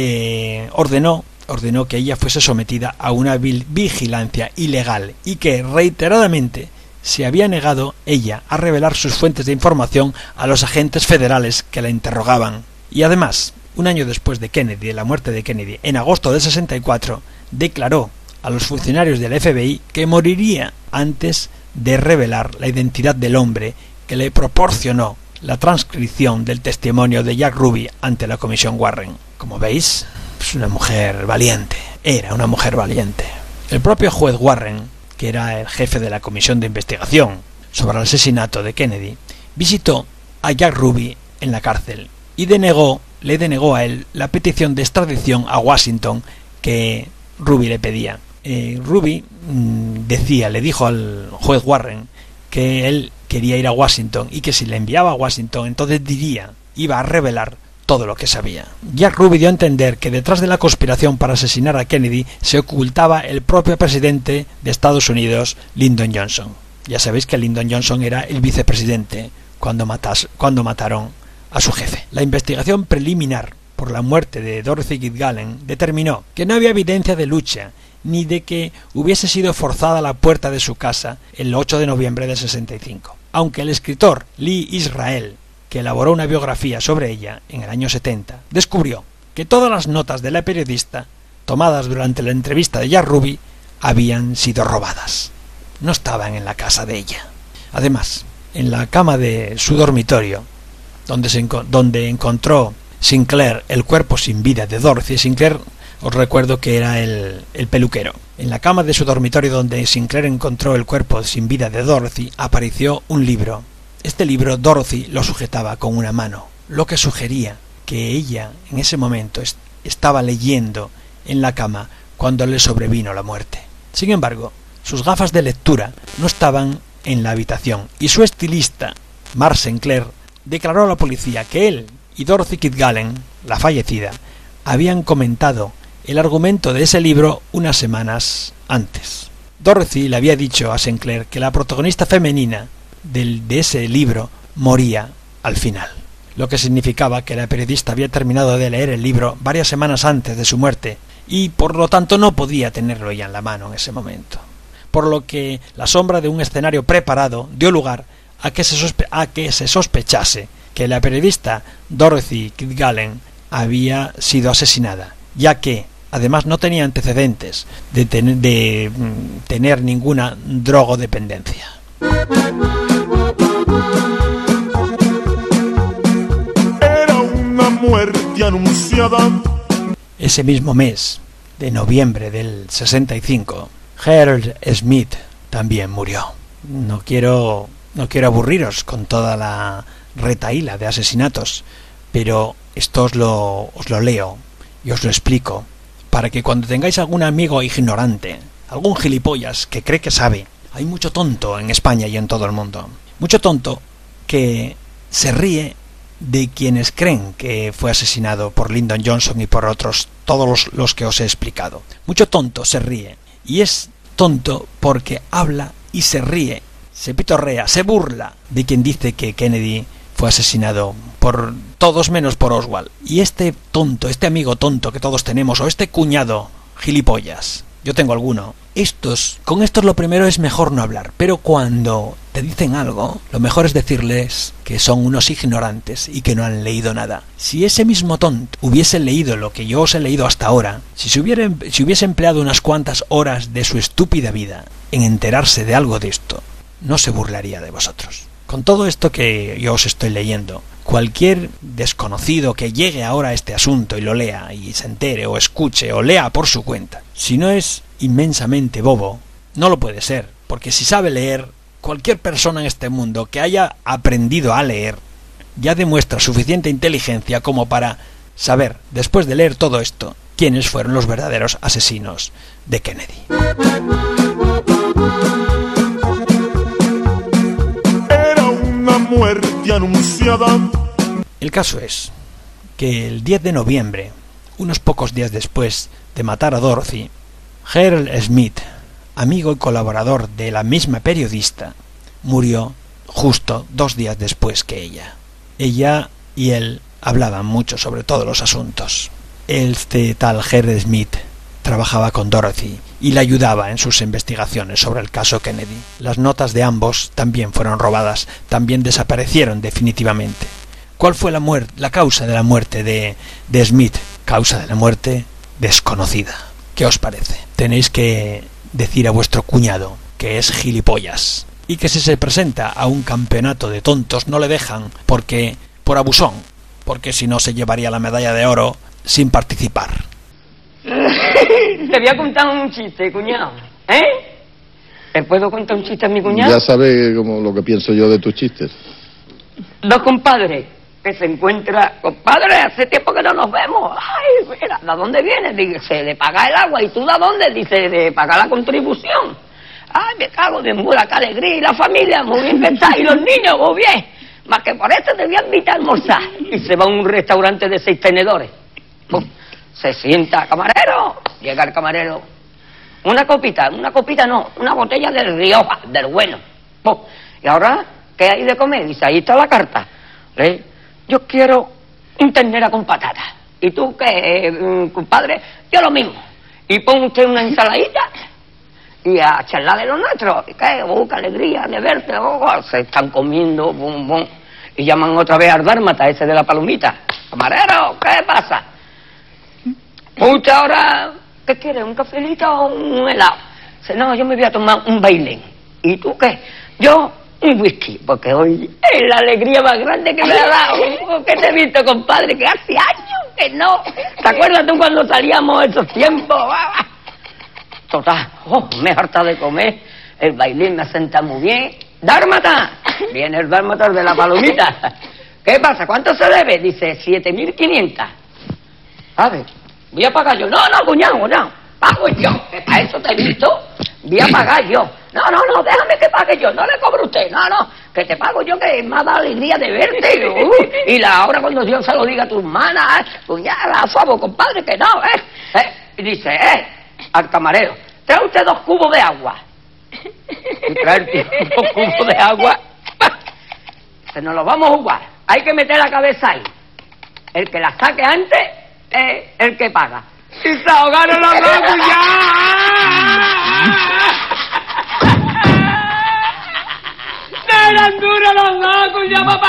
le ordenó ordenó que ella fuese sometida a una vigilancia ilegal y que reiteradamente se había negado ella a revelar sus fuentes de información a los agentes federales que la interrogaban. Y además, un año después de Kennedy, de la muerte de Kennedy, en agosto del sesenta y cuatro, declaró a los funcionarios del F B I que moriría antes de revelar la identidad del hombre que le proporcionó la transcripción del testimonio de Jack Ruby ante la Comisión Warren. Como veis, es una mujer valiente. Era una mujer valiente. El propio juez Warren, que era el jefe de la comisión de investigación sobre el asesinato de Kennedy, visitó a Jack Ruby en la cárcel y denegó, le denegó a él la petición de extradición a Washington que Ruby le pedía. Eh, Ruby mmm, decía, le dijo al juez Warren que él quería ir a Washington y que si le enviaba a Washington entonces diría, iba a revelar todo lo que sabía. Jack Ruby dio a entender que detrás de la conspiración para asesinar a Kennedy se ocultaba el propio presidente de Estados Unidos, Lyndon Johnson. Ya sabéis que Lyndon Johnson era el vicepresidente cuando, matas, cuando mataron a su jefe. La investigación preliminar por la muerte de Dorothy Kilgallen determinó que no había evidencia de lucha ni de que hubiese sido forzada la puerta de su casa el ocho de noviembre del sesenta y cinco. Aunque el escritor Lee Israel, que elaboró una biografía sobre ella en el año setenta, descubrió que todas las notas de la periodista tomadas durante la entrevista de Jack Ruby habían sido robadas. No estaban en la casa de ella. Además, en la cama de su dormitorio, donde, se enco- donde encontró Sinclair el cuerpo sin vida de Dorothy, Sinclair, os recuerdo que era el, el peluquero. En la cama de su dormitorio donde Sinclair encontró el cuerpo sin vida de Dorothy, apareció un libro. Este libro Dorothy lo sujetaba con una mano, lo que sugería que ella en ese momento est- estaba leyendo en la cama cuando le sobrevino la muerte. Sin embargo, sus gafas de lectura no estaban en la habitación y su estilista, Mark Sinclair, declaró a la policía que él y Dorothy Kilgallen, la fallecida, habían comentado el argumento de ese libro unas semanas antes. Dorothy le había dicho a Sinclair que la protagonista femenina del, de ese libro moría al final, lo que significaba que la periodista había terminado de leer el libro varias semanas antes de su muerte y por lo tanto no podía tenerlo ya en la mano en ese momento, por lo que la sombra de un escenario preparado dio lugar a que se, sospe- a que se sospechase que la periodista Dorothy Kilgallen había sido asesinada, ya que además no tenía antecedentes de, ten- de mm, tener ninguna drogodependencia. Era una muerte anunciada. Ese mismo mes de noviembre del sesenta y cinco, Harold Smith también murió. No quiero, no quiero aburriros con toda la retahíla de asesinatos, pero esto os lo, os lo leo y os lo explico para que cuando tengáis algún amigo ignorante, algún gilipollas que cree que sabe, hay mucho tonto en España y en todo el mundo, mucho tonto que se ríe de quienes creen que fue asesinado por Lyndon Johnson y por otros, todos los, los que os he explicado. Mucho tonto se ríe, y es tonto porque habla y se ríe, se pitorrea, se burla de quien dice que Kennedy fue asesinado por todos menos por Oswald. Y este tonto, este amigo tonto que todos tenemos, o este cuñado gilipollas, yo tengo alguno, estos, con estos lo primero es mejor no hablar, pero cuando te dicen algo, lo mejor es decirles que son unos ignorantes y que no han leído nada. Si ese mismo tonto hubiese leído lo que yo os he leído hasta ahora, si se hubiera, si hubiese empleado unas cuantas horas de su estúpida vida en enterarse de algo de esto, no se burlaría de vosotros. Con todo esto que yo os estoy leyendo, cualquier desconocido que llegue ahora a este asunto y lo lea y se entere o escuche o lea por su cuenta, si no es inmensamente bobo, no lo puede ser, porque si sabe leer, cualquier persona en este mundo que haya aprendido a leer ya demuestra suficiente inteligencia como para saber, después de leer todo esto, quiénes fueron los verdaderos asesinos de Kennedy. Muerte anunciada. El caso es que el diez de noviembre, unos pocos días después de matar a Dorothy, Harold Smith amigo y colaborador de la misma periodista, murió justo dos días después que ella. Ella y él hablaban mucho sobre todos los asuntos. Este tal Gerry Smith trabajaba con Dorothy y la ayudaba en sus investigaciones sobre el caso Kennedy. Las notas de ambos también fueron robadas, también desaparecieron definitivamente. ¿Cuál fue la muerte, la causa de la muerte de, de Smith? Causa de la muerte desconocida. ¿Qué os parece? Tenéis que decir a vuestro cuñado que es gilipollas y que si se presenta a un campeonato de tontos no le dejan porque por abusón, porque si no se llevaría la medalla de oro sin participar. Te voy a contar un chiste, cuñado, ¿eh? ¿Le puedo contar un chiste a mi cuñado? Ya sabes como lo que pienso yo de tus chistes. Dos compadres que se encuentran, compadre, hace tiempo que no nos vemos. Ay, mira, ¿de dónde vienes? Dice, de pagar el agua. ¿Y tú de dónde? Dice, de pagar la contribución. Ay, me cago de mula, qué alegría. Y la familia, muy bien que está. Y los niños, muy bien. Más que por eso te voy a invitar a almorzar. Y se va a un restaurante de seis tenedores. Pum. Se sienta, camarero. Llega el camarero. Una copita, una copita no, una botella de Rioja, del bueno. Pum. Y ahora, ¿qué hay de comer? Dice, ahí está la carta. ¿Eh? Yo quiero un ternera con patatas. ¿Y tú qué, eh, compadre? Yo lo mismo. Y pon usted una ensaladita y a charlar de lo nuestro. ¿Y qué? Oh, qué alegría de verte. Oh, se están comiendo, bum, bum. Y llaman otra vez al dármata, ese de la palomita. Camarero, ¿qué pasa? Usted ahora, ¿qué quiere? ¿Un cafelito o un helado? Dice, no, yo me voy a tomar un bailén. ¿Y tú qué? Yo, un whisky, porque hoy es la alegría más grande que me ha dado. ¿Qué te he visto, compadre? Que hace años que no. ¿Te acuerdas tú cuando salíamos esos tiempos? Total, oh, me he hartado de comer. El bailín me asenta muy bien. ¡Dármata! Viene el dármata de la palomita. ¿Qué pasa? ¿Cuánto se debe? Dice, siete mil quinientas. A ver, voy a pagar yo. No, no, cuñado, cuñado. Pago yo, que para eso te he visto. Voy a pagar yo. No, no, no, déjame que pague yo. No le cobro usted. No, no, que te pago yo, que me ha dado alegría de verte. Uh, y la hora cuando Dios se lo diga a tu hermana, eh, cuñada, a favor, compadre, que no, ¿eh? eh y dice, eh, al camarero, trae usted dos cubos de agua. Y trae el tío dos cubos de agua. Se nos lo vamos a jugar. Hay que meter la cabeza ahí. El que la saque antes es el que paga. Y se ahogaron los dos, ¡no eran duros los dos, cuñado, para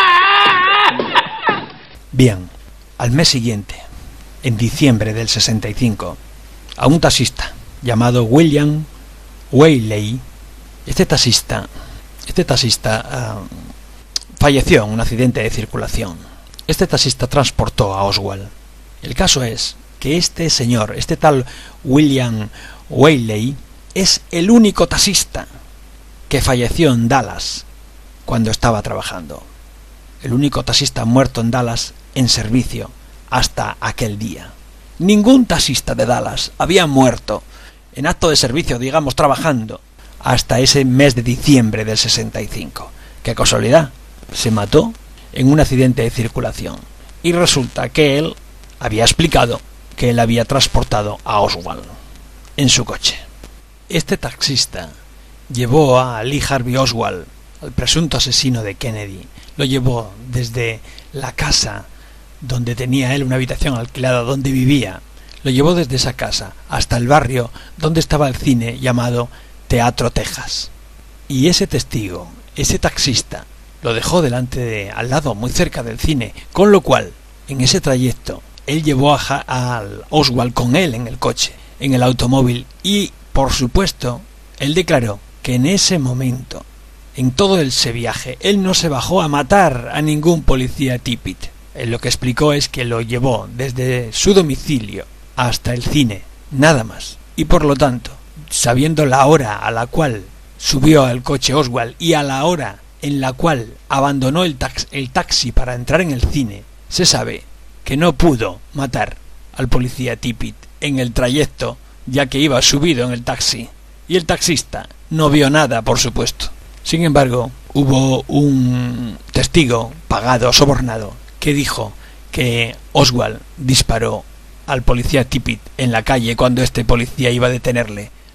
pagar! Bien, al mes siguiente, en diciembre del sesenta y cinco, a un taxista llamado William Whaley, este taxista, este taxista uh, falleció en un accidente de circulación. Este taxista transportó a Oswald. El caso es que este señor, este tal William Whaley, es el único taxista que falleció en Dallas cuando estaba trabajando. El único taxista muerto en Dallas en servicio hasta aquel día. Ningún taxista de Dallas había muerto en acto de servicio, digamos, trabajando, hasta ese mes de diciembre del sesenta y cinco. ¡Qué casualidad! Se mató en un accidente de circulación. Y resulta que él había explicado que él había transportado a Oswald en su coche. Este taxista llevó a Lee Harvey Oswald, el presunto asesino de Kennedy, lo llevó desde la casa donde tenía él una habitación alquilada donde vivía, lo llevó desde esa casa hasta el barrio donde estaba el cine llamado Teatro Texas. Y ese testigo, ese taxista, lo dejó delante de, al lado, muy cerca del cine, con lo cual, en ese trayecto, él llevó a, a Oswald con él en el coche, en el automóvil, y, por supuesto, él declaró que en ese momento, en todo ese viaje, él no se bajó a matar a ningún policía Tippit. Él lo que explicó es que lo llevó desde su domicilio hasta el cine, nada más. Y por lo tanto, sabiendo la hora a la cual subió al coche Oswald y a la hora en la cual abandonó el, tax, el taxi para entrar en el cine, se sabe que no pudo matar al policía Tippit en el trayecto, ya que iba subido en el taxi, y el taxista no vio nada, por supuesto. Sin embargo, hubo un testigo pagado, sobornado, que dijo que Oswald disparó al policía Tippit en la calle cuando este policía iba a detenerle.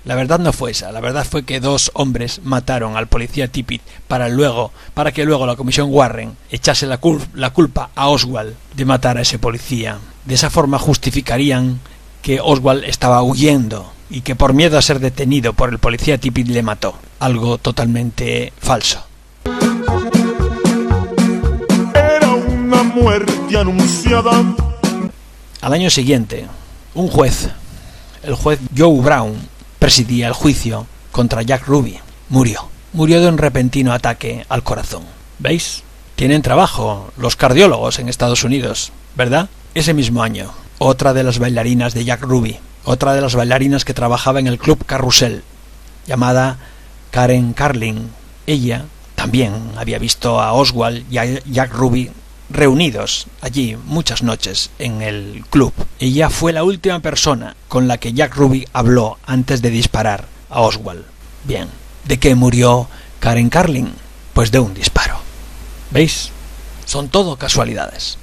La verdad no fue esa, la verdad fue que dos hombres mataron al policía Tippit para luego, para que luego la comisión Warren echase la, cul- la culpa a Oswald de matar a ese policía. De esa forma justificarían que Oswald estaba huyendo y que por miedo a ser detenido por el policía Tippit le mató. Algo totalmente falso. Era una muerte anunciada. Al año siguiente, un juez, el juez Joe Brown, presidía el juicio contra Jack Ruby. Murió. Murió de un repentino ataque al corazón. ¿Veis? Tienen trabajo los cardiólogos en Estados Unidos, ¿verdad? Ese mismo año, otra de las bailarinas de Jack Ruby, otra de las bailarinas que trabajaba en el Club Carrusel, llamada Karen Carlin. Ella también había visto a Oswald y a Jack Ruby reunidos allí muchas noches en el club. Ella fue la última persona con la que Jack Ruby habló antes de disparar a Oswald. Bien, ¿de qué murió Karen Carlin? Pues de un disparo. ¿Veis? Son todo casualidades.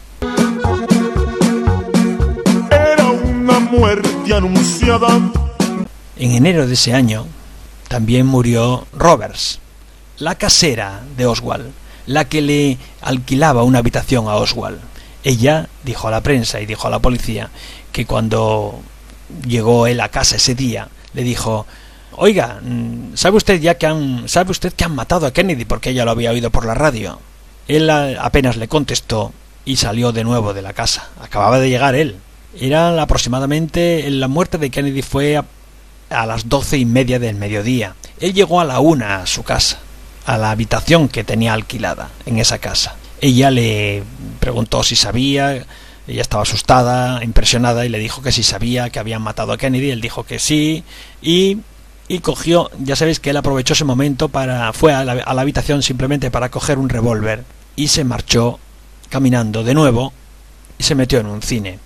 Era una muerte anunciada. En enero de ese año también murió Roberts, la casera de Oswald, la que le alquilaba una habitación a Oswald. Ella dijo a la prensa y dijo a la policía que cuando llegó él a casa ese día, le dijo: oiga, ¿sabe usted ya que han, sabe usted que han matado a Kennedy? Porque ella lo había oído por la radio. Él apenas le contestó y salió de nuevo de la casa. Acababa de llegar él. Era aproximadamente, la muerte de Kennedy fue a, a las doce y media del mediodía. Él llegó a la una a su casa, a la habitación que tenía alquilada en esa casa. Ella le preguntó si sabía, ella estaba asustada, impresionada, y le dijo que sí sabía que habían matado a Kennedy. Él dijo que sí, y, y cogió, ya sabéis que él aprovechó ese momento para, fue a la, a la habitación simplemente para coger un revólver, y se marchó caminando de nuevo, y se metió en un cine.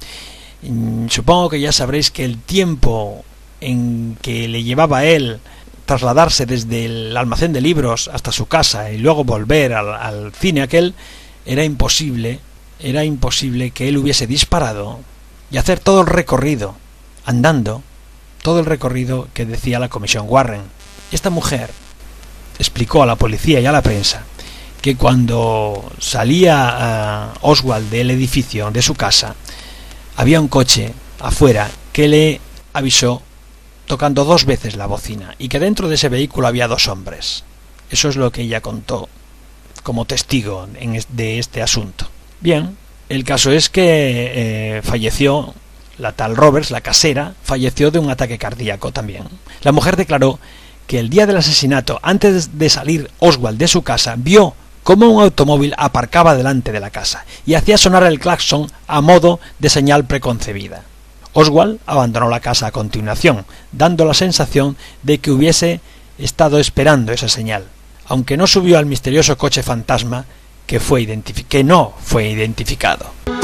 Supongo que ya sabréis que el tiempo en que le llevaba a él trasladarse desde el almacén de libros hasta su casa y luego volver al, al cine aquel, era imposible, era imposible que él hubiese disparado y hacer todo el recorrido, andando, todo el recorrido que decía la comisión Warren. Esta mujer explicó a la policía y a la prensa que cuando salía uh, Oswald del edificio de su casa, había un coche afuera que le avisó tocando dos veces la bocina, y que dentro de ese vehículo había dos hombres. Eso es lo que ella contó como testigo en de este asunto. Bien, el caso es que eh, falleció la tal Roberts, la casera, falleció de un ataque cardíaco también. La mujer declaró que el día del asesinato, antes de salir Oswald de su casa, vio cómo un automóvil aparcaba delante de la casa y hacía sonar el claxon a modo de señal preconcebida. Oswald abandonó la casa a continuación, dando la sensación de que hubiese estado esperando esa señal, aunque no subió al misterioso coche fantasma que, fue identifi- que no fue identificado.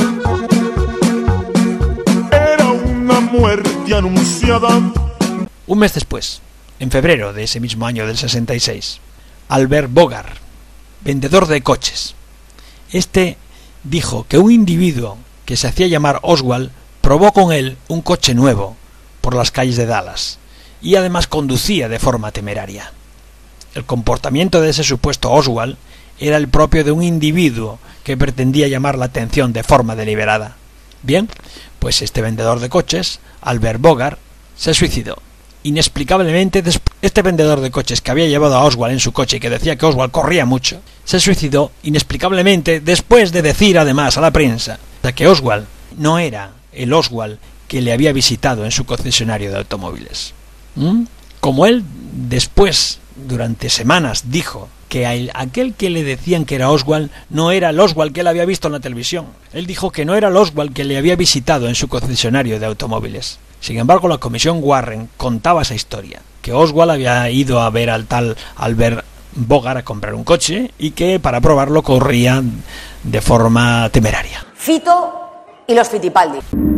Era una muerte anunciada. Un mes después, en febrero de ese mismo año del sesenta y seis, Albert Bogart, vendedor de coches, este dijo que un individuo que se hacía llamar Oswald probó con él un coche nuevo por las calles de Dallas y además conducía de forma temeraria. El comportamiento de ese supuesto Oswald era el propio de un individuo que pretendía llamar la atención de forma deliberada. Bien, pues este vendedor de coches, Albert Bogart, se suicidó. Inexplicablemente, este vendedor de coches que había llevado a Oswald en su coche y que decía que Oswald corría mucho, se suicidó inexplicablemente después de decir además a la prensa que Oswald no era el Oswald que le había visitado en su concesionario de automóviles. ¿Mm? Como él después, durante semanas, dijo que a él, aquel que le decían que era Oswald no era el Oswald que él había visto en la televisión. Él dijo que no era el Oswald que le había visitado en su concesionario de automóviles. Sin embargo, la comisión Warren contaba esa historia, que Oswald había ido a ver al tal Albert Bogart a comprar un coche y que para probarlo corría de forma temeraria. Fito y los Fitipaldi.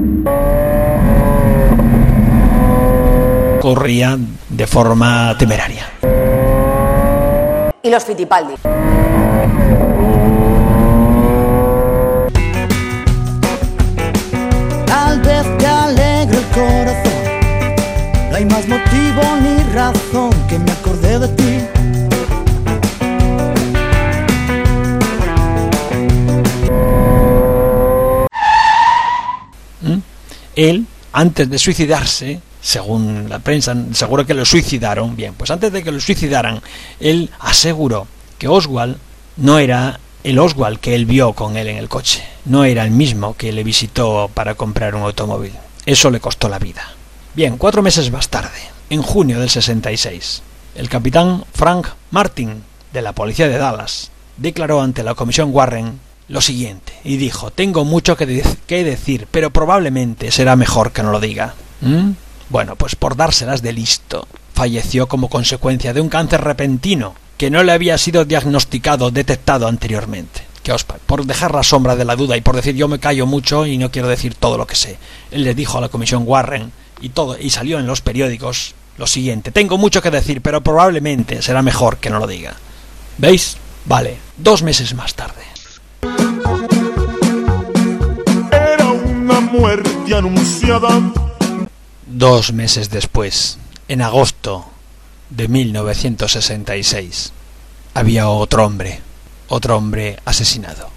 Corría de forma temeraria. Y los Fitipaldi. Tal vez te alegre el corazón, no hay más motivo ni razón que me acordé de ti. ¿Mm? Él, antes de suicidarse, según la prensa, seguro que lo suicidaron. Bien, pues antes de que lo suicidaran, él aseguró que Oswald no era el Oswald que él vio con él en el coche, no era el mismo que le visitó para comprar un automóvil. Eso le costó la vida. Bien, cuatro meses más tarde, en junio del sesenta y seis, el capitán Frank Martin, de la policía de Dallas, declaró ante la comisión Warren lo siguiente, y dijo: tengo mucho que, de- que decir, pero probablemente será mejor que no lo diga. ¿Mm? Bueno, pues por dárselas de listo, falleció como consecuencia de un cáncer repentino que no le había sido diagnosticado o detectado anteriormente. Que os pa- por dejar la sombra de la duda y por decir yo me callo mucho y no quiero decir todo lo que sé, él le dijo a la comisión Warren y todo, y salió en los periódicos lo siguiente: tengo mucho que decir, pero probablemente será mejor que no lo diga. ¿Veis? Vale, dos meses más tarde. Era una muerte anunciada. Dos meses después, en agosto de mil novecientos sesenta y seis, había otro hombre, otro hombre asesinado.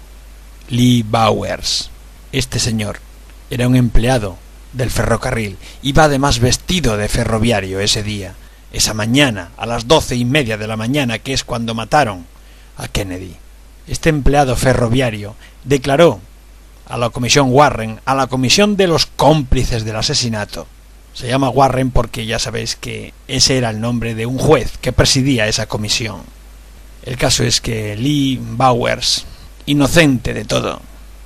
Lee Bowers. Este señor era un empleado del ferrocarril, iba además vestido de ferroviario ese día, esa mañana, a las doce y media de la mañana, que es cuando mataron a Kennedy. Este empleado ferroviario declaró a la comisión Warren, a la comisión de los cómplices del asesinato. Se llama Warren porque ya sabéis que ese era el nombre de un juez que presidía esa comisión. El caso es que Lee Bowers, inocente de todo,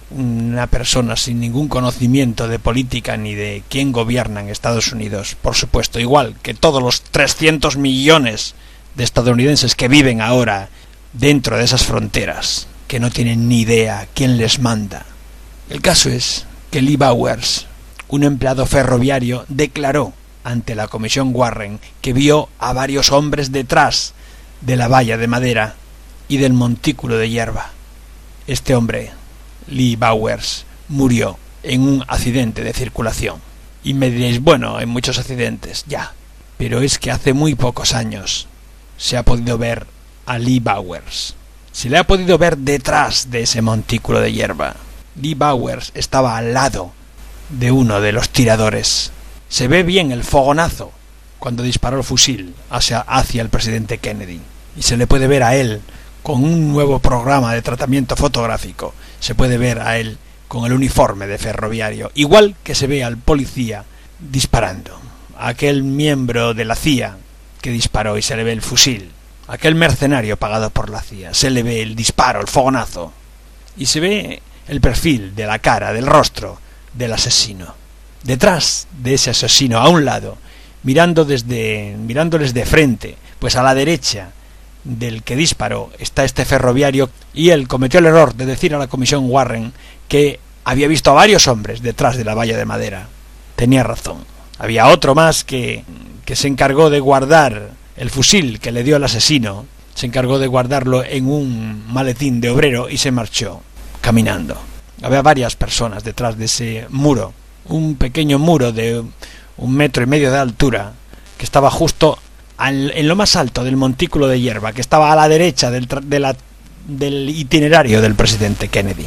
una persona sin ningún conocimiento de política ni de quién gobierna en Estados Unidos, por supuesto, igual que todos los trescientos millones de estadounidenses que viven ahora dentro de esas fronteras, que no tienen ni idea quién les manda. El caso es que Lee Bowers, un empleado ferroviario, declaró ante la comisión Warren que vio a varios hombres detrás de la valla de madera y del montículo de hierba. Este hombre, Lee Bowers, murió en un accidente de circulación. Y me diréis, bueno, hay muchos accidentes, ya, pero es que hace muy pocos años se ha podido ver a Lee Bowers. Se le ha podido ver detrás de ese montículo de hierba. Lee Bowers estaba al lado de uno de los tiradores. Se ve bien el fogonazo cuando disparó el fusil hacia, hacia el presidente Kennedy. Y se le puede ver a él con un nuevo programa de tratamiento fotográfico. Se puede ver a él con el uniforme de ferroviario, igual que se ve al policía disparando, a aquel miembro de la C I A que disparó y se le ve el fusil, aquel mercenario pagado por la C I A, se le ve el disparo, el fogonazo, y se ve el perfil de la cara, del rostro del asesino. Detrás de ese asesino, a un lado, mirando desde, mirándoles de frente, pues a la derecha del que disparó, está este ferroviario, y él cometió el error de decir a la comisión Warren que había visto a varios hombres detrás de la valla de madera. Tenía razón. Había otro más que, que se encargó de guardar el fusil que le dio el asesino, se encargó de guardarlo en un maletín de obrero y se marchó caminando. Había varias personas detrás de ese muro, un pequeño muro de un metro y medio de altura, que estaba justo al, en lo más alto del montículo de hierba, que estaba a la derecha del, de la, del itinerario del presidente Kennedy.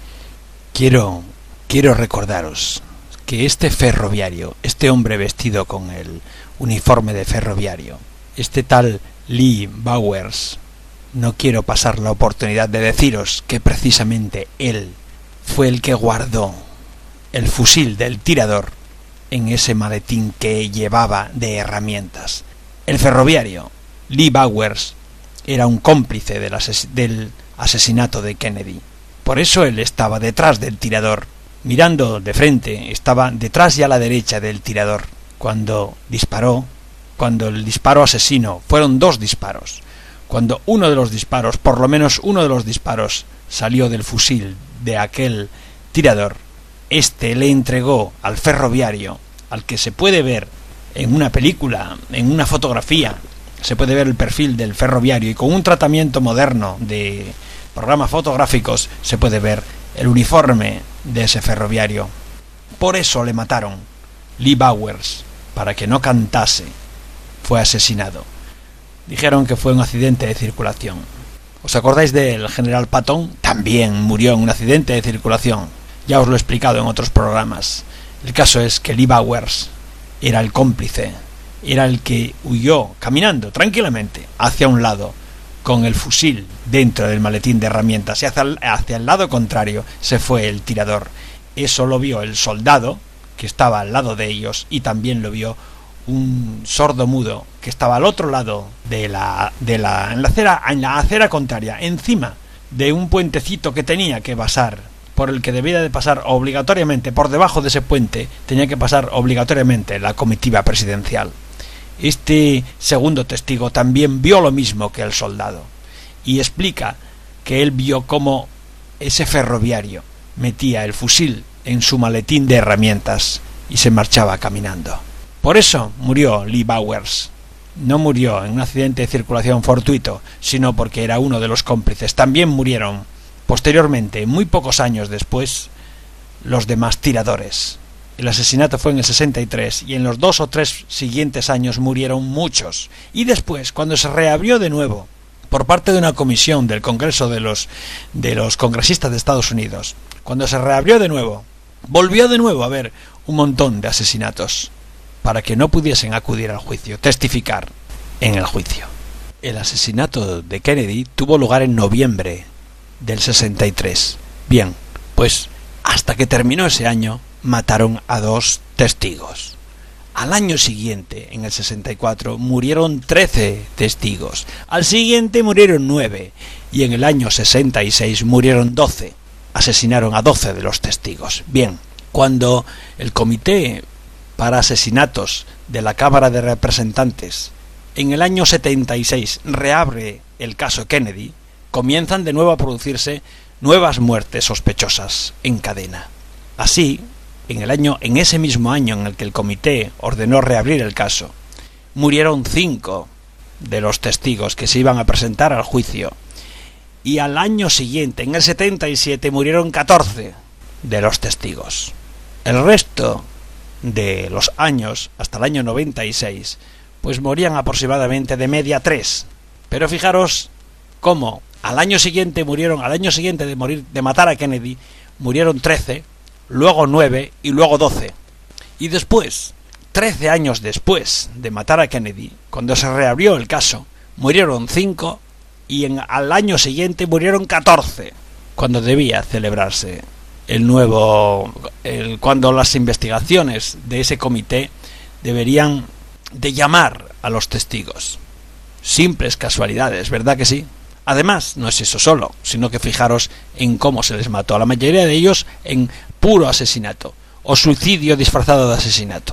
Quiero, quiero recordaros que este ferroviario, este hombre vestido con el uniforme de ferroviario, este tal Lee Bowers, no quiero pasar la oportunidad de deciros que precisamente él fue el que guardó el fusil del tirador en ese maletín que llevaba de herramientas. El ferroviario Lee Bowers era un cómplice del, ases- del asesinato de Kennedy. Por eso él estaba detrás del tirador, mirando de frente, estaba detrás y a la derecha del tirador. Cuando disparó, cuando el disparo asesino, fueron dos disparos. Cuando uno de los disparos, por lo menos uno de los disparos, salió del fusil de aquel tirador, este le entregó al ferroviario, al que se puede ver en una película, en una fotografía, se puede ver el perfil del ferroviario, y con un tratamiento moderno de programas fotográficos se puede ver el uniforme de ese ferroviario. Por eso le mataron. Lee Bowers, para que no cantase, fue asesinado. Dijeron que fue un accidente de circulación. ¿Os acordáis del general Patton? También murió en un accidente de circulación. Ya os lo he explicado en otros programas. El caso es que Lee Bowers era el cómplice, era el que huyó caminando tranquilamente hacia un lado con el fusil dentro del maletín de herramientas, y hacia el, hacia el lado contrario se fue el tirador. Eso lo vio el soldado que estaba al lado de ellos, y también lo vio un sordo mudo que estaba al otro lado de la de la en la acera en la acera contraria, encima de un puentecito que tenía que pasar, por el que debía de pasar obligatoriamente. Por debajo de ese puente tenía que pasar obligatoriamente la comitiva presidencial. Este segundo testigo también vio lo mismo que el soldado, y explica que él vio cómo ese ferroviario metía el fusil en su maletín de herramientas y se marchaba caminando. Por eso murió Lee Bowers. No murió en un accidente de circulación fortuito, sino porque era uno de los cómplices. También murieron posteriormente, muy pocos años después, los demás tiradores. El asesinato fue en el sesenta y tres, y en los dos o tres siguientes años murieron muchos. Y después, cuando se reabrió de nuevo por parte de una comisión del Congreso de los de los congresistas de Estados Unidos, cuando se reabrió de nuevo, volvió de nuevo a haber un montón de asesinatos, para que no pudiesen acudir al juicio, testificar en el juicio. El asesinato de Kennedy tuvo lugar en noviembre del sesenta y tres. Bien, pues hasta que terminó ese año mataron a dos testigos. Al año siguiente, en el sesenta y cuatro, murieron trece testigos. Al siguiente murieron nueve, y en el año sesenta y seis murieron doce. Asesinaron a doce de los testigos. Bien, cuando el comité para asesinatos de la Cámara de Representantes en el año setenta y seis reabre el caso Kennedy, comienzan de nuevo a producirse nuevas muertes sospechosas en cadena. Así, en el año, en ese mismo año en el que el comité ordenó reabrir el caso, murieron cinco de los testigos que se iban a presentar al juicio, y al año siguiente, en el setenta y siete, murieron catorce de los testigos. El resto de los años, hasta el año noventa y seis, pues morían aproximadamente de media tres. Pero fijaros cómo al año siguiente murieron, al año siguiente de morir, de matar a Kennedy, murieron trece, luego nueve y luego doce. Y después, trece años después de matar a Kennedy, cuando se reabrió el caso, murieron cinco, y en, al año siguiente murieron catorce, cuando debía celebrarse el nuevo, el, cuando las investigaciones de ese comité deberían de llamar a los testigos. Simples casualidades, ¿verdad que sí? Además, no es eso solo, sino que fijaros en cómo se les mató, a la mayoría de ellos en puro asesinato, o suicidio disfrazado de asesinato.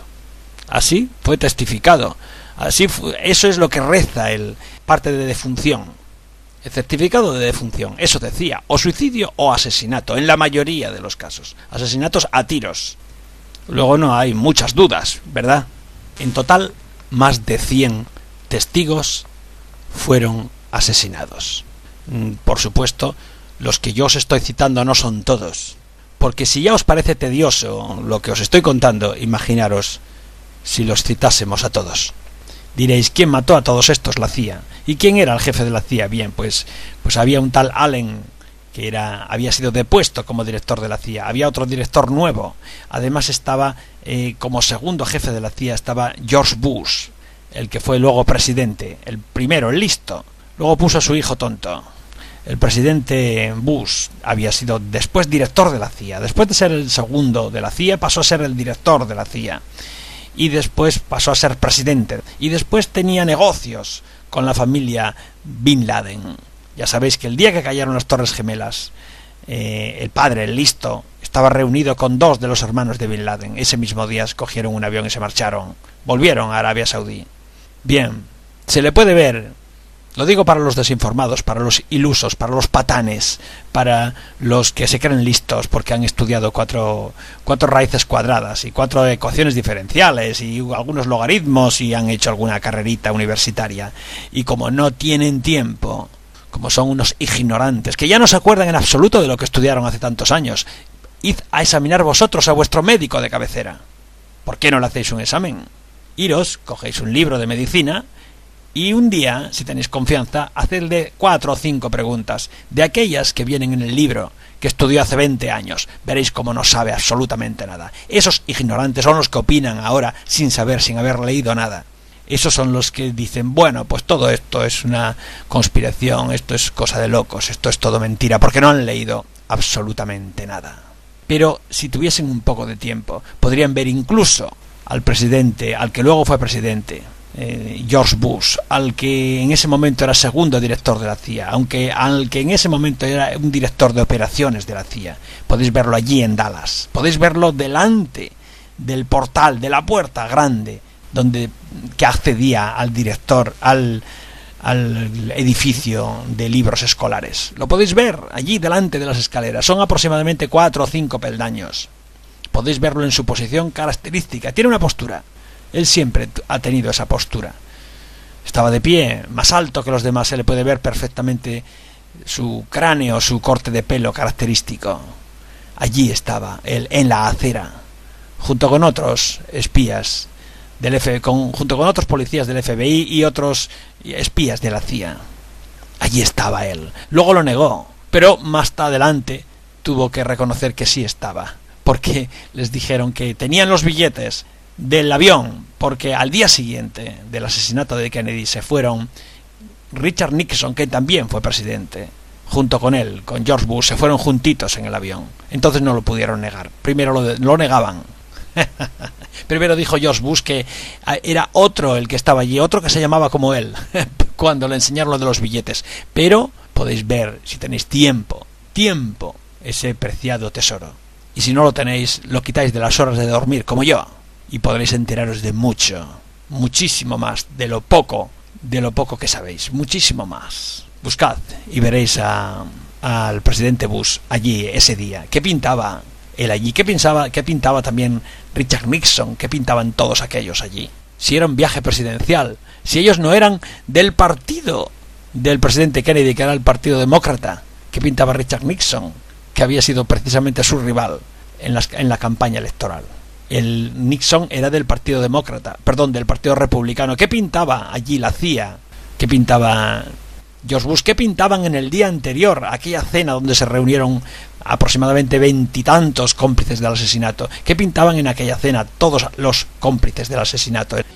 Así fue testificado, así fue, eso es lo que reza el parte de defunción. El certificado de defunción, eso decía, o suicidio o asesinato, en la mayoría de los casos. Asesinatos a tiros. Luego no hay muchas dudas, ¿verdad? En total, más de cien testigos fueron asesinados. Por supuesto, los que yo os estoy citando no son todos, porque si ya os parece tedioso lo que os estoy contando, imaginaros si los citásemos a todos. Diréis, ¿quién mató a todos estos? La C I A. ¿Y quién era el jefe de la C I A? Bien, pues, pues había un tal Allen que era, había sido depuesto como director de la C I A. Había otro director nuevo. Además estaba, eh, como segundo jefe de la C I A, estaba George Bush, el que fue luego presidente. El primero, el listo. Luego puso a su hijo tonto. El presidente Bush había sido después director de la C I A. Después de ser el segundo de la C I A, pasó a ser el director de la C I A. Y después pasó a ser presidente, y después tenía negocios con la familia Bin Laden. Ya sabéis que el día que cayeron las Torres Gemelas, eh, el padre, el listo, estaba reunido con dos de los hermanos de Bin Laden. Ese mismo día cogieron un avión y se marcharon, volvieron a Arabia Saudí. Bien, se le puede ver, lo digo para los desinformados, para los ilusos, para los patanes, para los que se creen listos porque han estudiado cuatro, cuatro raíces cuadradas y cuatro ecuaciones diferenciales y algunos logaritmos y han hecho alguna carrerita universitaria. Y como no tienen tiempo, como son unos ignorantes, que ya no se acuerdan en absoluto de lo que estudiaron hace tantos años, id a examinar vosotros a vuestro médico de cabecera. ¿Por qué no le hacéis un examen? Iros, cogéis un libro de medicina y un día, si tenéis confianza, hacedle cuatro o cinco preguntas de aquellas que vienen en el libro que estudió hace veinte años. Veréis cómo no sabe absolutamente nada. Esos ignorantes son los que opinan ahora sin saber, sin haber leído nada. Esos son los que dicen, bueno, pues todo esto es una conspiración, esto es cosa de locos, esto es todo mentira, porque no han leído absolutamente nada. Pero si tuviesen un poco de tiempo, podrían ver incluso al presidente, al que luego fue presidente, eh, George Bush, al que en ese momento era segundo director de la C I A, aunque al que en ese momento era un director de operaciones de la C I A. Podéis verlo allí en Dallas, podéis verlo delante del portal, de la puerta grande, donde que accedía al director, al, al edificio de libros escolares. Lo podéis ver allí delante de las escaleras. Son aproximadamente cuatro o cinco peldaños. Podéis verlo en su posición característica. Tiene una postura. Él siempre ha tenido esa postura. Estaba de pie, más alto que los demás. Se le puede ver perfectamente su cráneo, su corte de pelo característico. Allí estaba él, en la acera, junto con otros espías del F, con, junto con otros policías del F B I y otros espías de la C I A. Allí estaba él. Luego lo negó, pero más adelante tuvo que reconocer que sí estaba, porque les dijeron que tenían los billetes del avión, porque al día siguiente del asesinato de Kennedy se fueron Richard Nixon, que también fue presidente, junto con él, con George Bush, se fueron juntitos en el avión. Entonces no lo pudieron negar. Primero lo, de, lo negaban. Primero dijo George Bush que era otro el que estaba allí, otro que se llamaba como él, cuando le enseñaron lo de los billetes. Pero podéis ver, si tenéis tiempo, tiempo, ese preciado tesoro. Y si no lo tenéis, lo quitáis de las horas de dormir, como yo, y podréis enteraros de mucho, muchísimo más, de lo poco, de lo poco que sabéis, muchísimo más. Buscad y veréis a, al presidente Bush allí ese día. ¿Qué pintaba él allí? ¿Qué pensaba, qué pintaba también Richard Nixon? ¿Qué pintaban todos aquellos allí? Si era un viaje presidencial, si ellos no eran del partido del presidente Kennedy, que era el Partido Demócrata, ¿qué pintaba Richard Nixon, que había sido precisamente su rival en, las, en la campaña electoral? El Nixon era del Partido Demócrata, perdón, del Partido Republicano. ¿Qué pintaba allí la C I A? ¿Qué pintaba George Bush? ¿Qué pintaban en el día anterior, aquella cena donde se reunieron aproximadamente veintitantos cómplices del asesinato? ¿Qué pintaban en aquella cena todos los cómplices del asesinato?